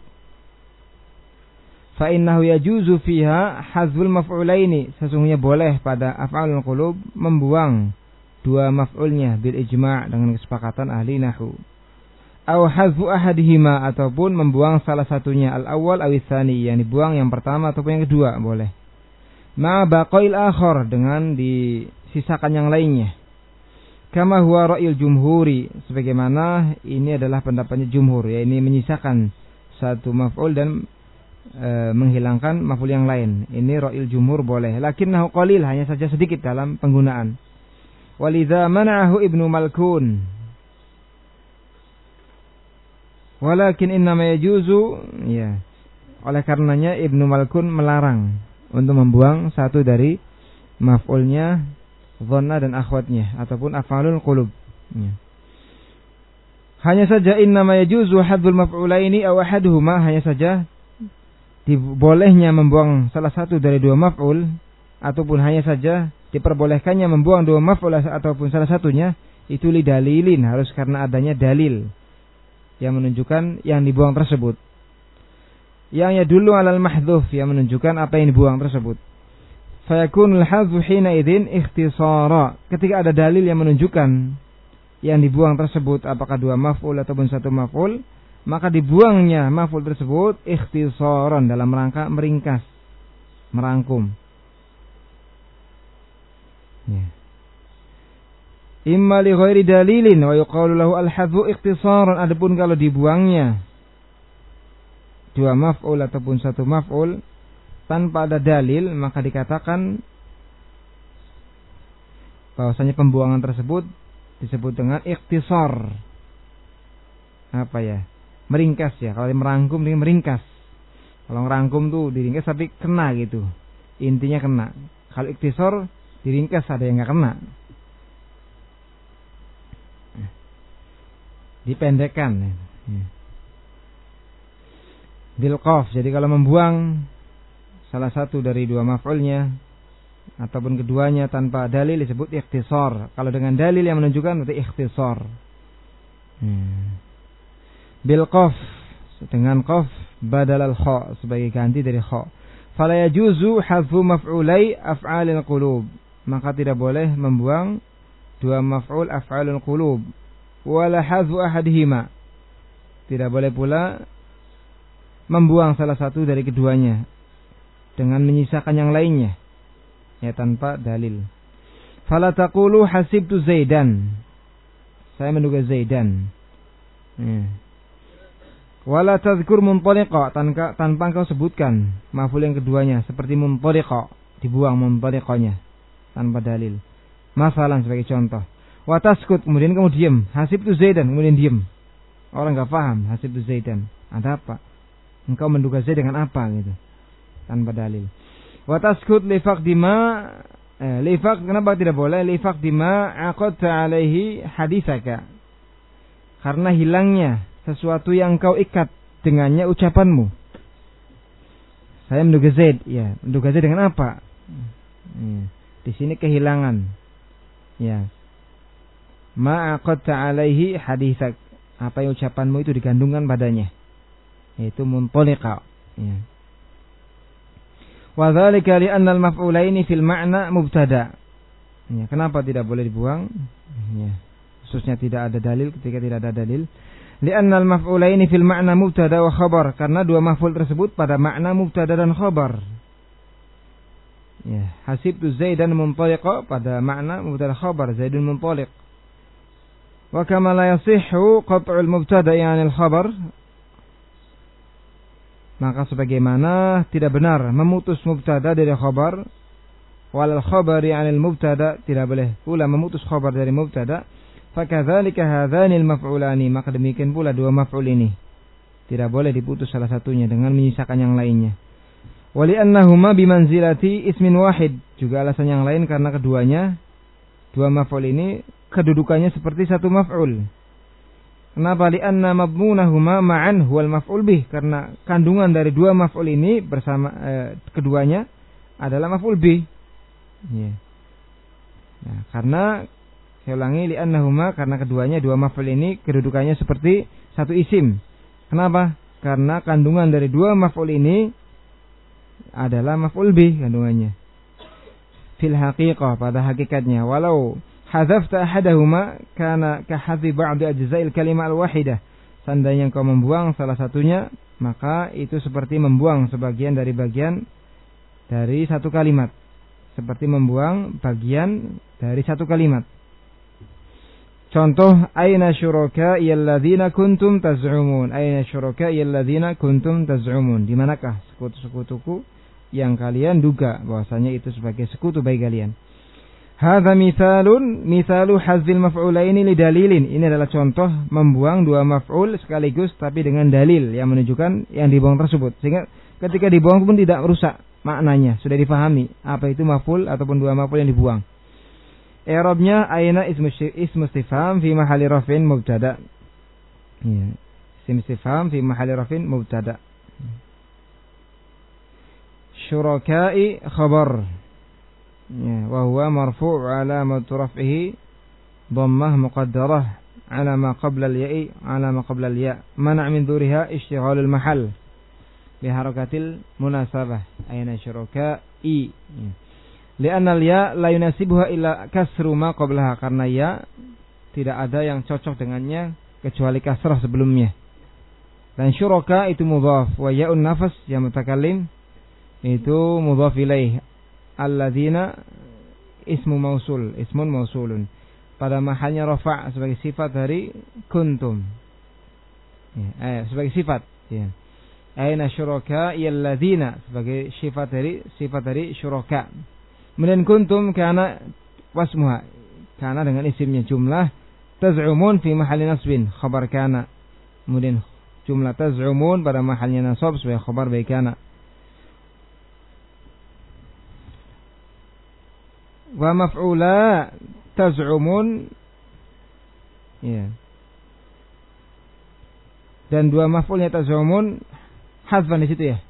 Fa innahu yajuzu fiha hazful maf'ulaini, sesungguhnya boleh pada af'alul qulub membuang dua maf'ulnya bil ijma' dengan kesepakatan ahli nahwu. Aw hazfu ahadihima, ataupun membuang salah satunya, al-awwal aw tsani, yang dibuang yang pertama ataupun yang kedua boleh. Ma baqail akhar, dengan disisakan yang lainnya. Kama huwa ra'il jumhuri, sebagaimana ini adalah pendapatnya jumhur, ya, ini menyisakan satu maf'ul dan e, menghilangkan maf'ul yang lain. Ini ra'il jumhur boleh, lakinnahu qalil, hanya saja sedikit dalam penggunaan. Walidza mana'ahu Ibnu Malkun, walakin innama yajuzu, ya, oleh karenanya Ibnu Malkun melarang untuk membuang satu dari maf'ulnya dhanna dan akhwatnya ataupun af'alul qulub. Ya. Hanya saja innama yajuzu hadzul maf'ulaini aw ahaduhuma, hanya saja dibolehnya membuang salah satu dari dua maf'ul, ataupun hanya saja diperbolehkannya membuang dua maf'ul ataupun salah satunya, itu li dalilin, harus karena adanya dalil yang menunjukkan yang dibuang tersebut. Yang ya dulu alal mahdhuf, yang menunjukkan apa yang dibuang tersebut. Fayakunul hadzu hina idzin ikhtisara. Ketika ada dalil yang menunjukkan yang dibuang tersebut apakah dua maf'ul ataupun satu maf'ul, maka dibuangnya maf'ul tersebut ikhtisaran, dalam rangka meringkas, merangkum. Ya. Imma li ghairi dalilin wa yuqalu lahu al-hadzu ikhtisaran, adapun kalau dibuangnya dua maf'ul ataupun satu maf'ul tanpa ada dalil, maka dikatakan bahwasanya pembuangan tersebut disebut dengan ikhtisar. Apa ya? Meringkas ya. Kalau merangkum dia meringkas. Kalau merangkum tuh diringkas tapi kena gitu. Intinya kena. Kalau ikhtisar diringkas ada yang enggak kena. Dipendekkan ya. Bil qaf. Jadi kalau membuang salah satu dari dua maf'ulnya ataupun keduanya tanpa dalil disebut ikhtisar. Kalau dengan dalil yang menunjukkan berarti ikhtisar. Hmm. Bil qaf, dengan qaf badal al kha, sebagai ganti dari kha. Fala yajuzu hadfu maf'ulai af'alil qulub, maka tidak boleh membuang dua maf'ul af'alul qulub. Wala hadfu ahadihima, tidak boleh pula membuang salah satu dari keduanya dengan menyisakan yang lainnya, ya, tanpa dalil. Fala taqulu hasibtu Zaidan, saya menduga Zaidan. Ya. Wala tadhkur muntaliqa, tanpa, tanpa engkau sebutkan maf'ul yang keduanya, seperti muntaliqa, dibuang muntaliqanya tanpa dalil. Masalan sebagai contoh. Wa taskut, kemudian kamu diam. Hasibtu Zaidan, kemudian diam. Orang enggak paham hasibtu Zaidan. Ada apa? Engkau menduga Zaid dengan apa gitu, tanpa dalil. Wa taskut li faqdima, eh, li faq, kenapa tidak boleh? Li faqdima aqadta alaihi haditsaka, karena hilangnya sesuatu yang kau ikat dengannya ucapanmu. Saya menduga Zaid, ya, menduga Zaid dengan apa? Ya. Di sini kehilangan, ya. Ma aqadta alaihi haditsak, apa yang ucapanmu itu digandungkan padanya, yaitu muntaliqa, ya. Wa dzalika li anna al-maf'ulaini fil ma'na mubtada. Ya, kenapa tidak boleh dibuang? Ya, khususnya tidak ada dalil, ketika tidak ada dalil. Li anna al-maf'ulaini fil ma'na mubtada wa khabar, karena dua maf'ul tersebut pada makna mubtada dan khabar. Ya, hasibtu Zaidan muntaliqa pada makna mubtada khabar, Zaidun muntaliq. Wa kama la yasihhu qat'ul mubtada'i 'anil khabar, maka sebagaimana tidak benar memutus mubtada dari khabar, walal khabari 'anil mubtada, tidak boleh pula memutus khabar dari mubtada, fakadzalika hadzanil maf'ulani, maka demikian pula dua maf'ul ini tidak boleh diputus salah satunya dengan menyisakan yang lainnya. Wali annahuma bimanzilati ismin wahid, juga alasan yang lain karena keduanya dua maf'ul ini kedudukannya seperti satu maf'ul. Kenapa? Li anna madmunahuma ma'an huwal maf'ul bih, karena kandungan dari dua maf'ul ini bersama eh, keduanya adalah maf'ul bih. Ya. Nah, karena saya ulangi, li annahuma, karena keduanya dua maf'ul ini kedudukannya seperti satu isim. Kenapa? Karena kandungan dari dua maf'ul ini adalah maf'ul bih kandungannya. Fil haqiqah, pada hakikatnya, walau hadzafta ahadahuma kana ka hadzi ba'd ajza'il kalimah al-wahidah. Seandainya engkau membuang salah satunya, maka itu seperti membuang sebagian dari bagian dari satu kalimat. Seperti membuang bagian dari satu kalimat. Contoh, aina syuraka'i alladzina kuntum taz'umun. Aina syuraka'i alladzina kuntum taz'umun. Di manakah sekutu-sekutuku yang kalian duga bahwasanya itu sebagai sekutu bagi kalian? Hadza mithalun mithalu hazzil maf'ulaini li dalilin. Ini adalah contoh membuang dua maf'ul sekaligus tapi dengan dalil yang menunjukkan yang dibuang tersebut. Sehingga ketika dibuang pun tidak rusak maknanya, sudah difahami apa itu maf'ul ataupun dua maf'ul yang dibuang. I'rabnya aina ismu istifham fi mahalli raf'in mubtada. Ya, ism istifham fi mahalli raf'in mubtada. Syuraka'i khabar. Ya, wa huwa marfu' 'alamatu raf'ihi dhammah muqaddarah 'ala ma qabla al-ya'i 'ala ma qabla al-ya', mana' min dhuriha ishtighalul mahal bi harakatil munasabah. Aina syuraka'i, li'anna al-ya' la yunasibuha illa kasru ma qablaha, karena ya tidak ada yang cocok dengannya kecuali kasrah sebelumnya. Dan syuraka itu mudhaf, wa ya'un nafas yang mutakallim itu mudhaf ilaih. Alladzina ismu mausul, ismun mausulun, pada mahalnya rafa' sebagai sifat dari kuntum. Ya, eh, sebagai sifat, ya. Aina syuraka alladzina sebagai sifat dari sifat dari syuraka. Kemudian kuntum kana wasmuha, kana dengan isimnya jumlah, taz'umun fi mahalli nasbin khabar kana. Kemudian jumlah taz'umun pada mahalnya nasab sebagai khabar bagi kana. Wa maf'ula taz'umun, ya. Dan dua maf'ulnya taz'umun hadzfan di situ ya.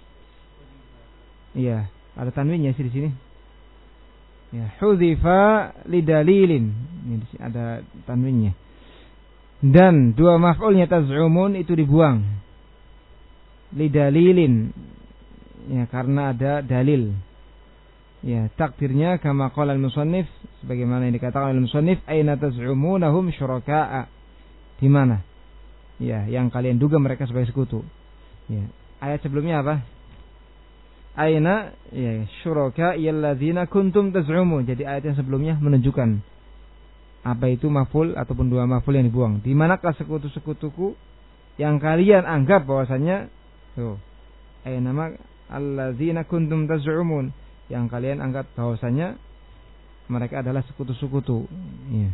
Iya, ada tanwinnya sih di sini. Ya, hudzifa lidalilin. Ini ada tanwinnya. Dan dua maf'ulnya taz'umun itu dibuang. Lidalilin. Ya, karena ada dalil. Ya, takdirnya kama qala al-musannif, sebagaimana yang dikatakan oleh al-musannif, aina taz'umunahum syuraka'a. Di mana? Ya, yang kalian duga mereka sebagai sekutu. Ya. Ayat sebelumnya apa? Aina ya syuraka'i alladzina kuntum taz'umun. Jadi ayat yang sebelumnya menunjukkan apa itu maf'ul ataupun dua maf'ul yang dibuang. Di manakah sekutu-sekutuku yang kalian anggap bahwasanya tuh. Aina ma alladzina kuntum taz'umun, yang kalian anggap bahwasanya mereka adalah sekutu-sekutu. Ya.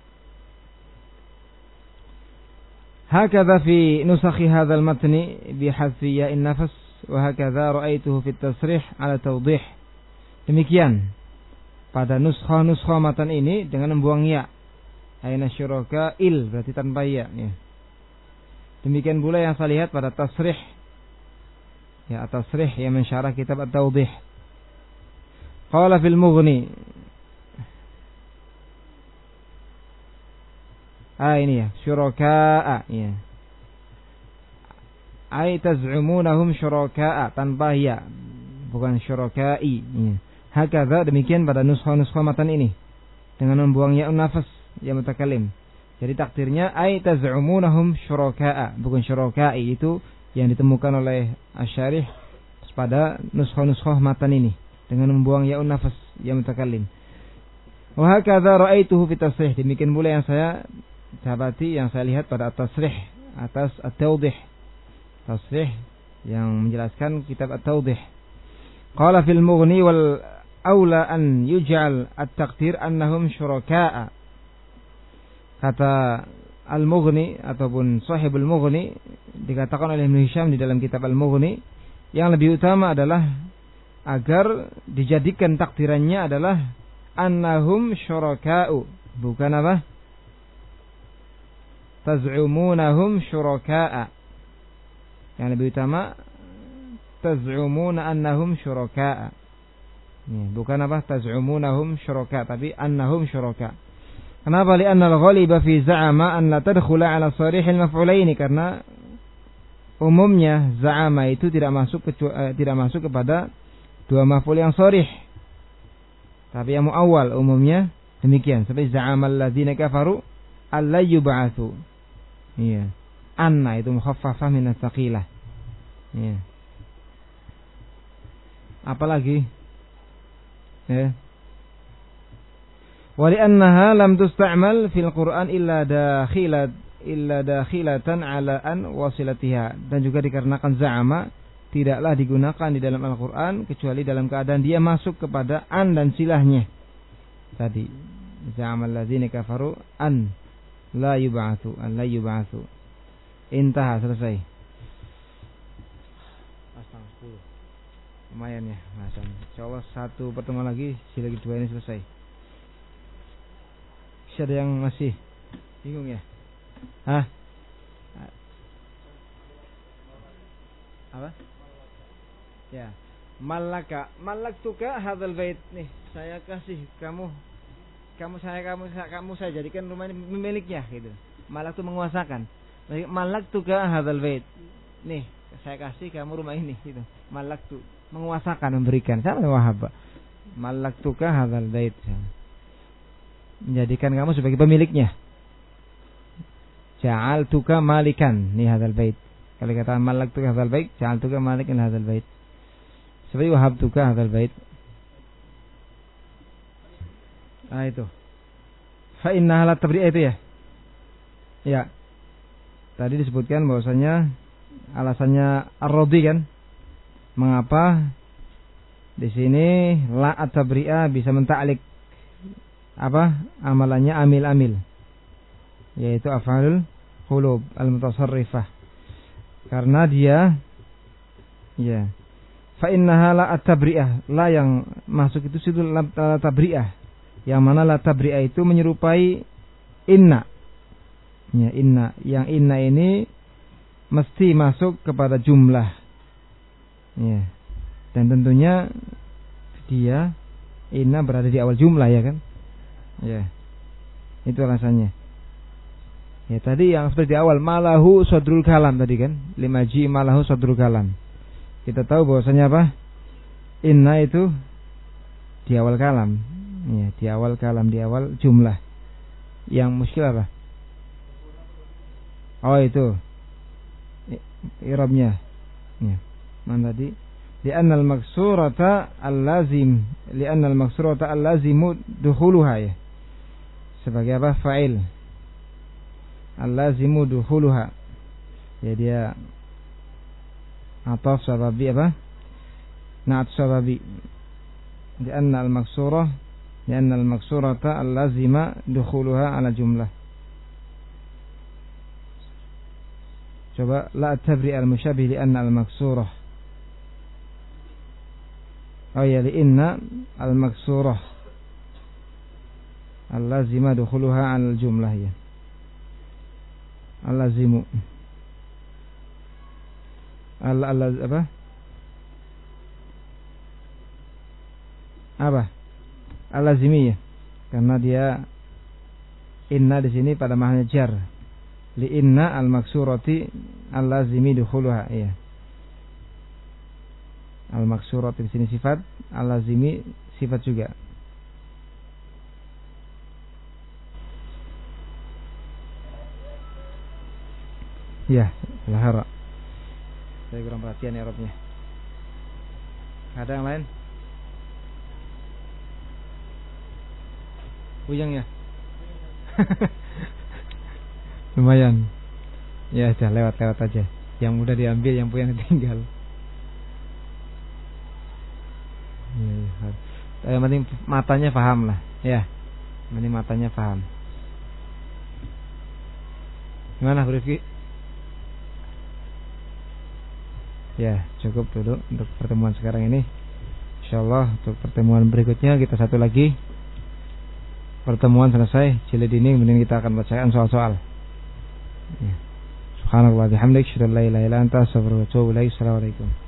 Hakadha fi nusakhi hadzal matni bi hadfi ya'in nafas wa hakadha ra'aituhu fi at-tasrih 'ala tawdih. Demikian pada nuskha-nuskha matan ini dengan membuang ya. Aina syuraka il berarti tanpa ya, ya. Demikian pula yang saya lihat pada tasrih. Ya, tasrih yang mensyarah kitab at-tawdih. Qala fil Mughni. Ah ini ya, syuraka'a ya. Ai taz'umunahum syuraka'a tanpa ya, bukan syuraka'i ya. Hakadha demikian pada nuskha-nuskha matan ini dengan membuang ya nafas yang mutakallim. Jadi takdirnya ai taz'umunahum syuraka'a, bukan syuraka'i, itu yang ditemukan oleh Asy-Syarih pada nuskha-nuskha matan ini dengan membuang ya'un nafas yang mutakallim. Wa hakadha ra'aituhu fi tasrih. Demikian pula yang saya dapati yang saya lihat pada at-tasrih atas at-tawdih. Tasrih yang menjelaskan kitab at-tawdih. Qala fil mughni wal aula an yuj'al at-taqdir annahum syuraka'a. Kata Al-Mughni ataupun Sahibul Mughni dikatakan oleh Ibnu Hisham di dalam kitab Al-Mughni, yang lebih utama adalah agar dijadikan takdirannya adalah annahum syuraka'u, bukan apa? Taz'umunahum syuraka'a. Yang lebih utama taz'umuna annahum syuraka'a. Ya, bukan apa? Taz'umunahum syuraka', tapi annahum syuraka'. Kenapa? Li'anna al-ghaliba fi za'ama an la tadkhula 'ala sarihil maf'ulaini, karena umumnya za'ama itu tidak masuk kecuali, eh, tidak masuk kepada dua maf'ul yang sharih. Tapi yang muawwal umumnya demikian, seperti za'amal ladzina kafaru alla yub'atsu. Iya. Anna itu mukhaffafah min ats-tsaqilah. Iya. Apalagi? Ya. Wa li'annaha lam tusta'mal fil Qur'an illa dakhilat illa dakhilatan 'ala an wasilatiha, dan juga dikarenakan za'ama tidaklah digunakan di dalam Al-Qur'an kecuali dalam keadaan dia masuk kepada an dan silahnya. Tadi za'amal ladzina kafaru an la yub'atsu, an la yub'atsu. Intaha, selesai. Astang sepuluh. Lumayan ya, macam. Insyaallah satu pertemuan lagi, sila kedua ini selesai. Ada yang masih bingung ya? Hah? Apa? Ya. Malaka, malaktuka hadzal bait. Nih, saya kasih kamu kamu saya kamu kamu saya jadikan rumah ini miliknya gitu. Malak itu menguasakan. Malaktuka hadzal bait. Nih, saya kasih kamu rumah ini gitu. Malaktu menguasakan, memberikan. Sama wahab. Malaktuka hadzal bait. Menjadikan kamu sebagai pemiliknya. Ja'altuka malikan li hadzal bait. Kalau kata malaktuka hadzal bait, ja'altuka malikan li hadzal bait. Seperti wahabtuka hadzal bait. Ah itu. Fa innaha la tabri'ah itu ya. Ya. Tadi disebutkan bahwasanya alasannya ar-radhi kan. Mengapa di sini la at-tabri'ah bisa menta'lik apa amalannya amil-amil, yaitu af'alul qulub al-mutasarrifah, karena dia ya fa innaha la at-tabri'ah, la yang masuk itu situ la tabri'ah, yang mana la tabri'ah itu menyerupai inna ya, inna yang inna ini mesti masuk kepada jumlah ya, dan tentunya dia inna berada di awal jumlah ya kan. Ya, itu alasannya. Ya tadi yang seperti di awal malahu sadrul kalam tadi kan, lima ji malahu sadrul kalam. Kita tahu bahwasanya apa? Inna itu di awal kalam. Ya, di awal kalam, di awal jumlah. Yang muskil apa? Oh itu i'rabnya. Ya. Mana tadi? Li'anna al-maksurata al-lazim, li'anna al-maksurata al-lazimu dukhuluha ya. Sebagai apa? Fa'il. Al-lazimu dukhuluha. Ya dia ataf sababi apa? Na'at sababi. Li'anna al-maksurah, li'anna al-maksurata al-lazima dukhuluha ala jumlah. Coba la tabri al-musyabih li'anna al-maksurah. Oh ya, li'inna al-maksurah al-lazima dukhuluha al-jumlah ya. Al-lazimu al apa? Apa? Al-lazimi ya. Karena dia inna di sini pada makna jar. Li inna al-maksurati al-lazimi dukhuluha ya. Al-maksurati di sini sifat, al-lazimi sifat juga. Ya, lahara. Saya kurang perhatian i'rabnya. Ada yang lain? Bujang ya? Lumayan. Ya sudah lewat-lewat aja. Yang mudah diambil, yang punya ditinggal. Ya, ya. Yang penting matanya paham lah. Ya. Yang penting matanya paham. Gimana Bu Rifki? Ya, cukup dulu untuk pertemuan sekarang ini. Insyaallah untuk pertemuan berikutnya kita satu lagi. Pertemuan selesai jilid ini, kemudian kita akan bacakan soal-soal. Ya. Subhanallah bihamdik, asyhadu an la ilaha illa anta, astaghfiruka wa atubu ilaik. Assalamualaikum.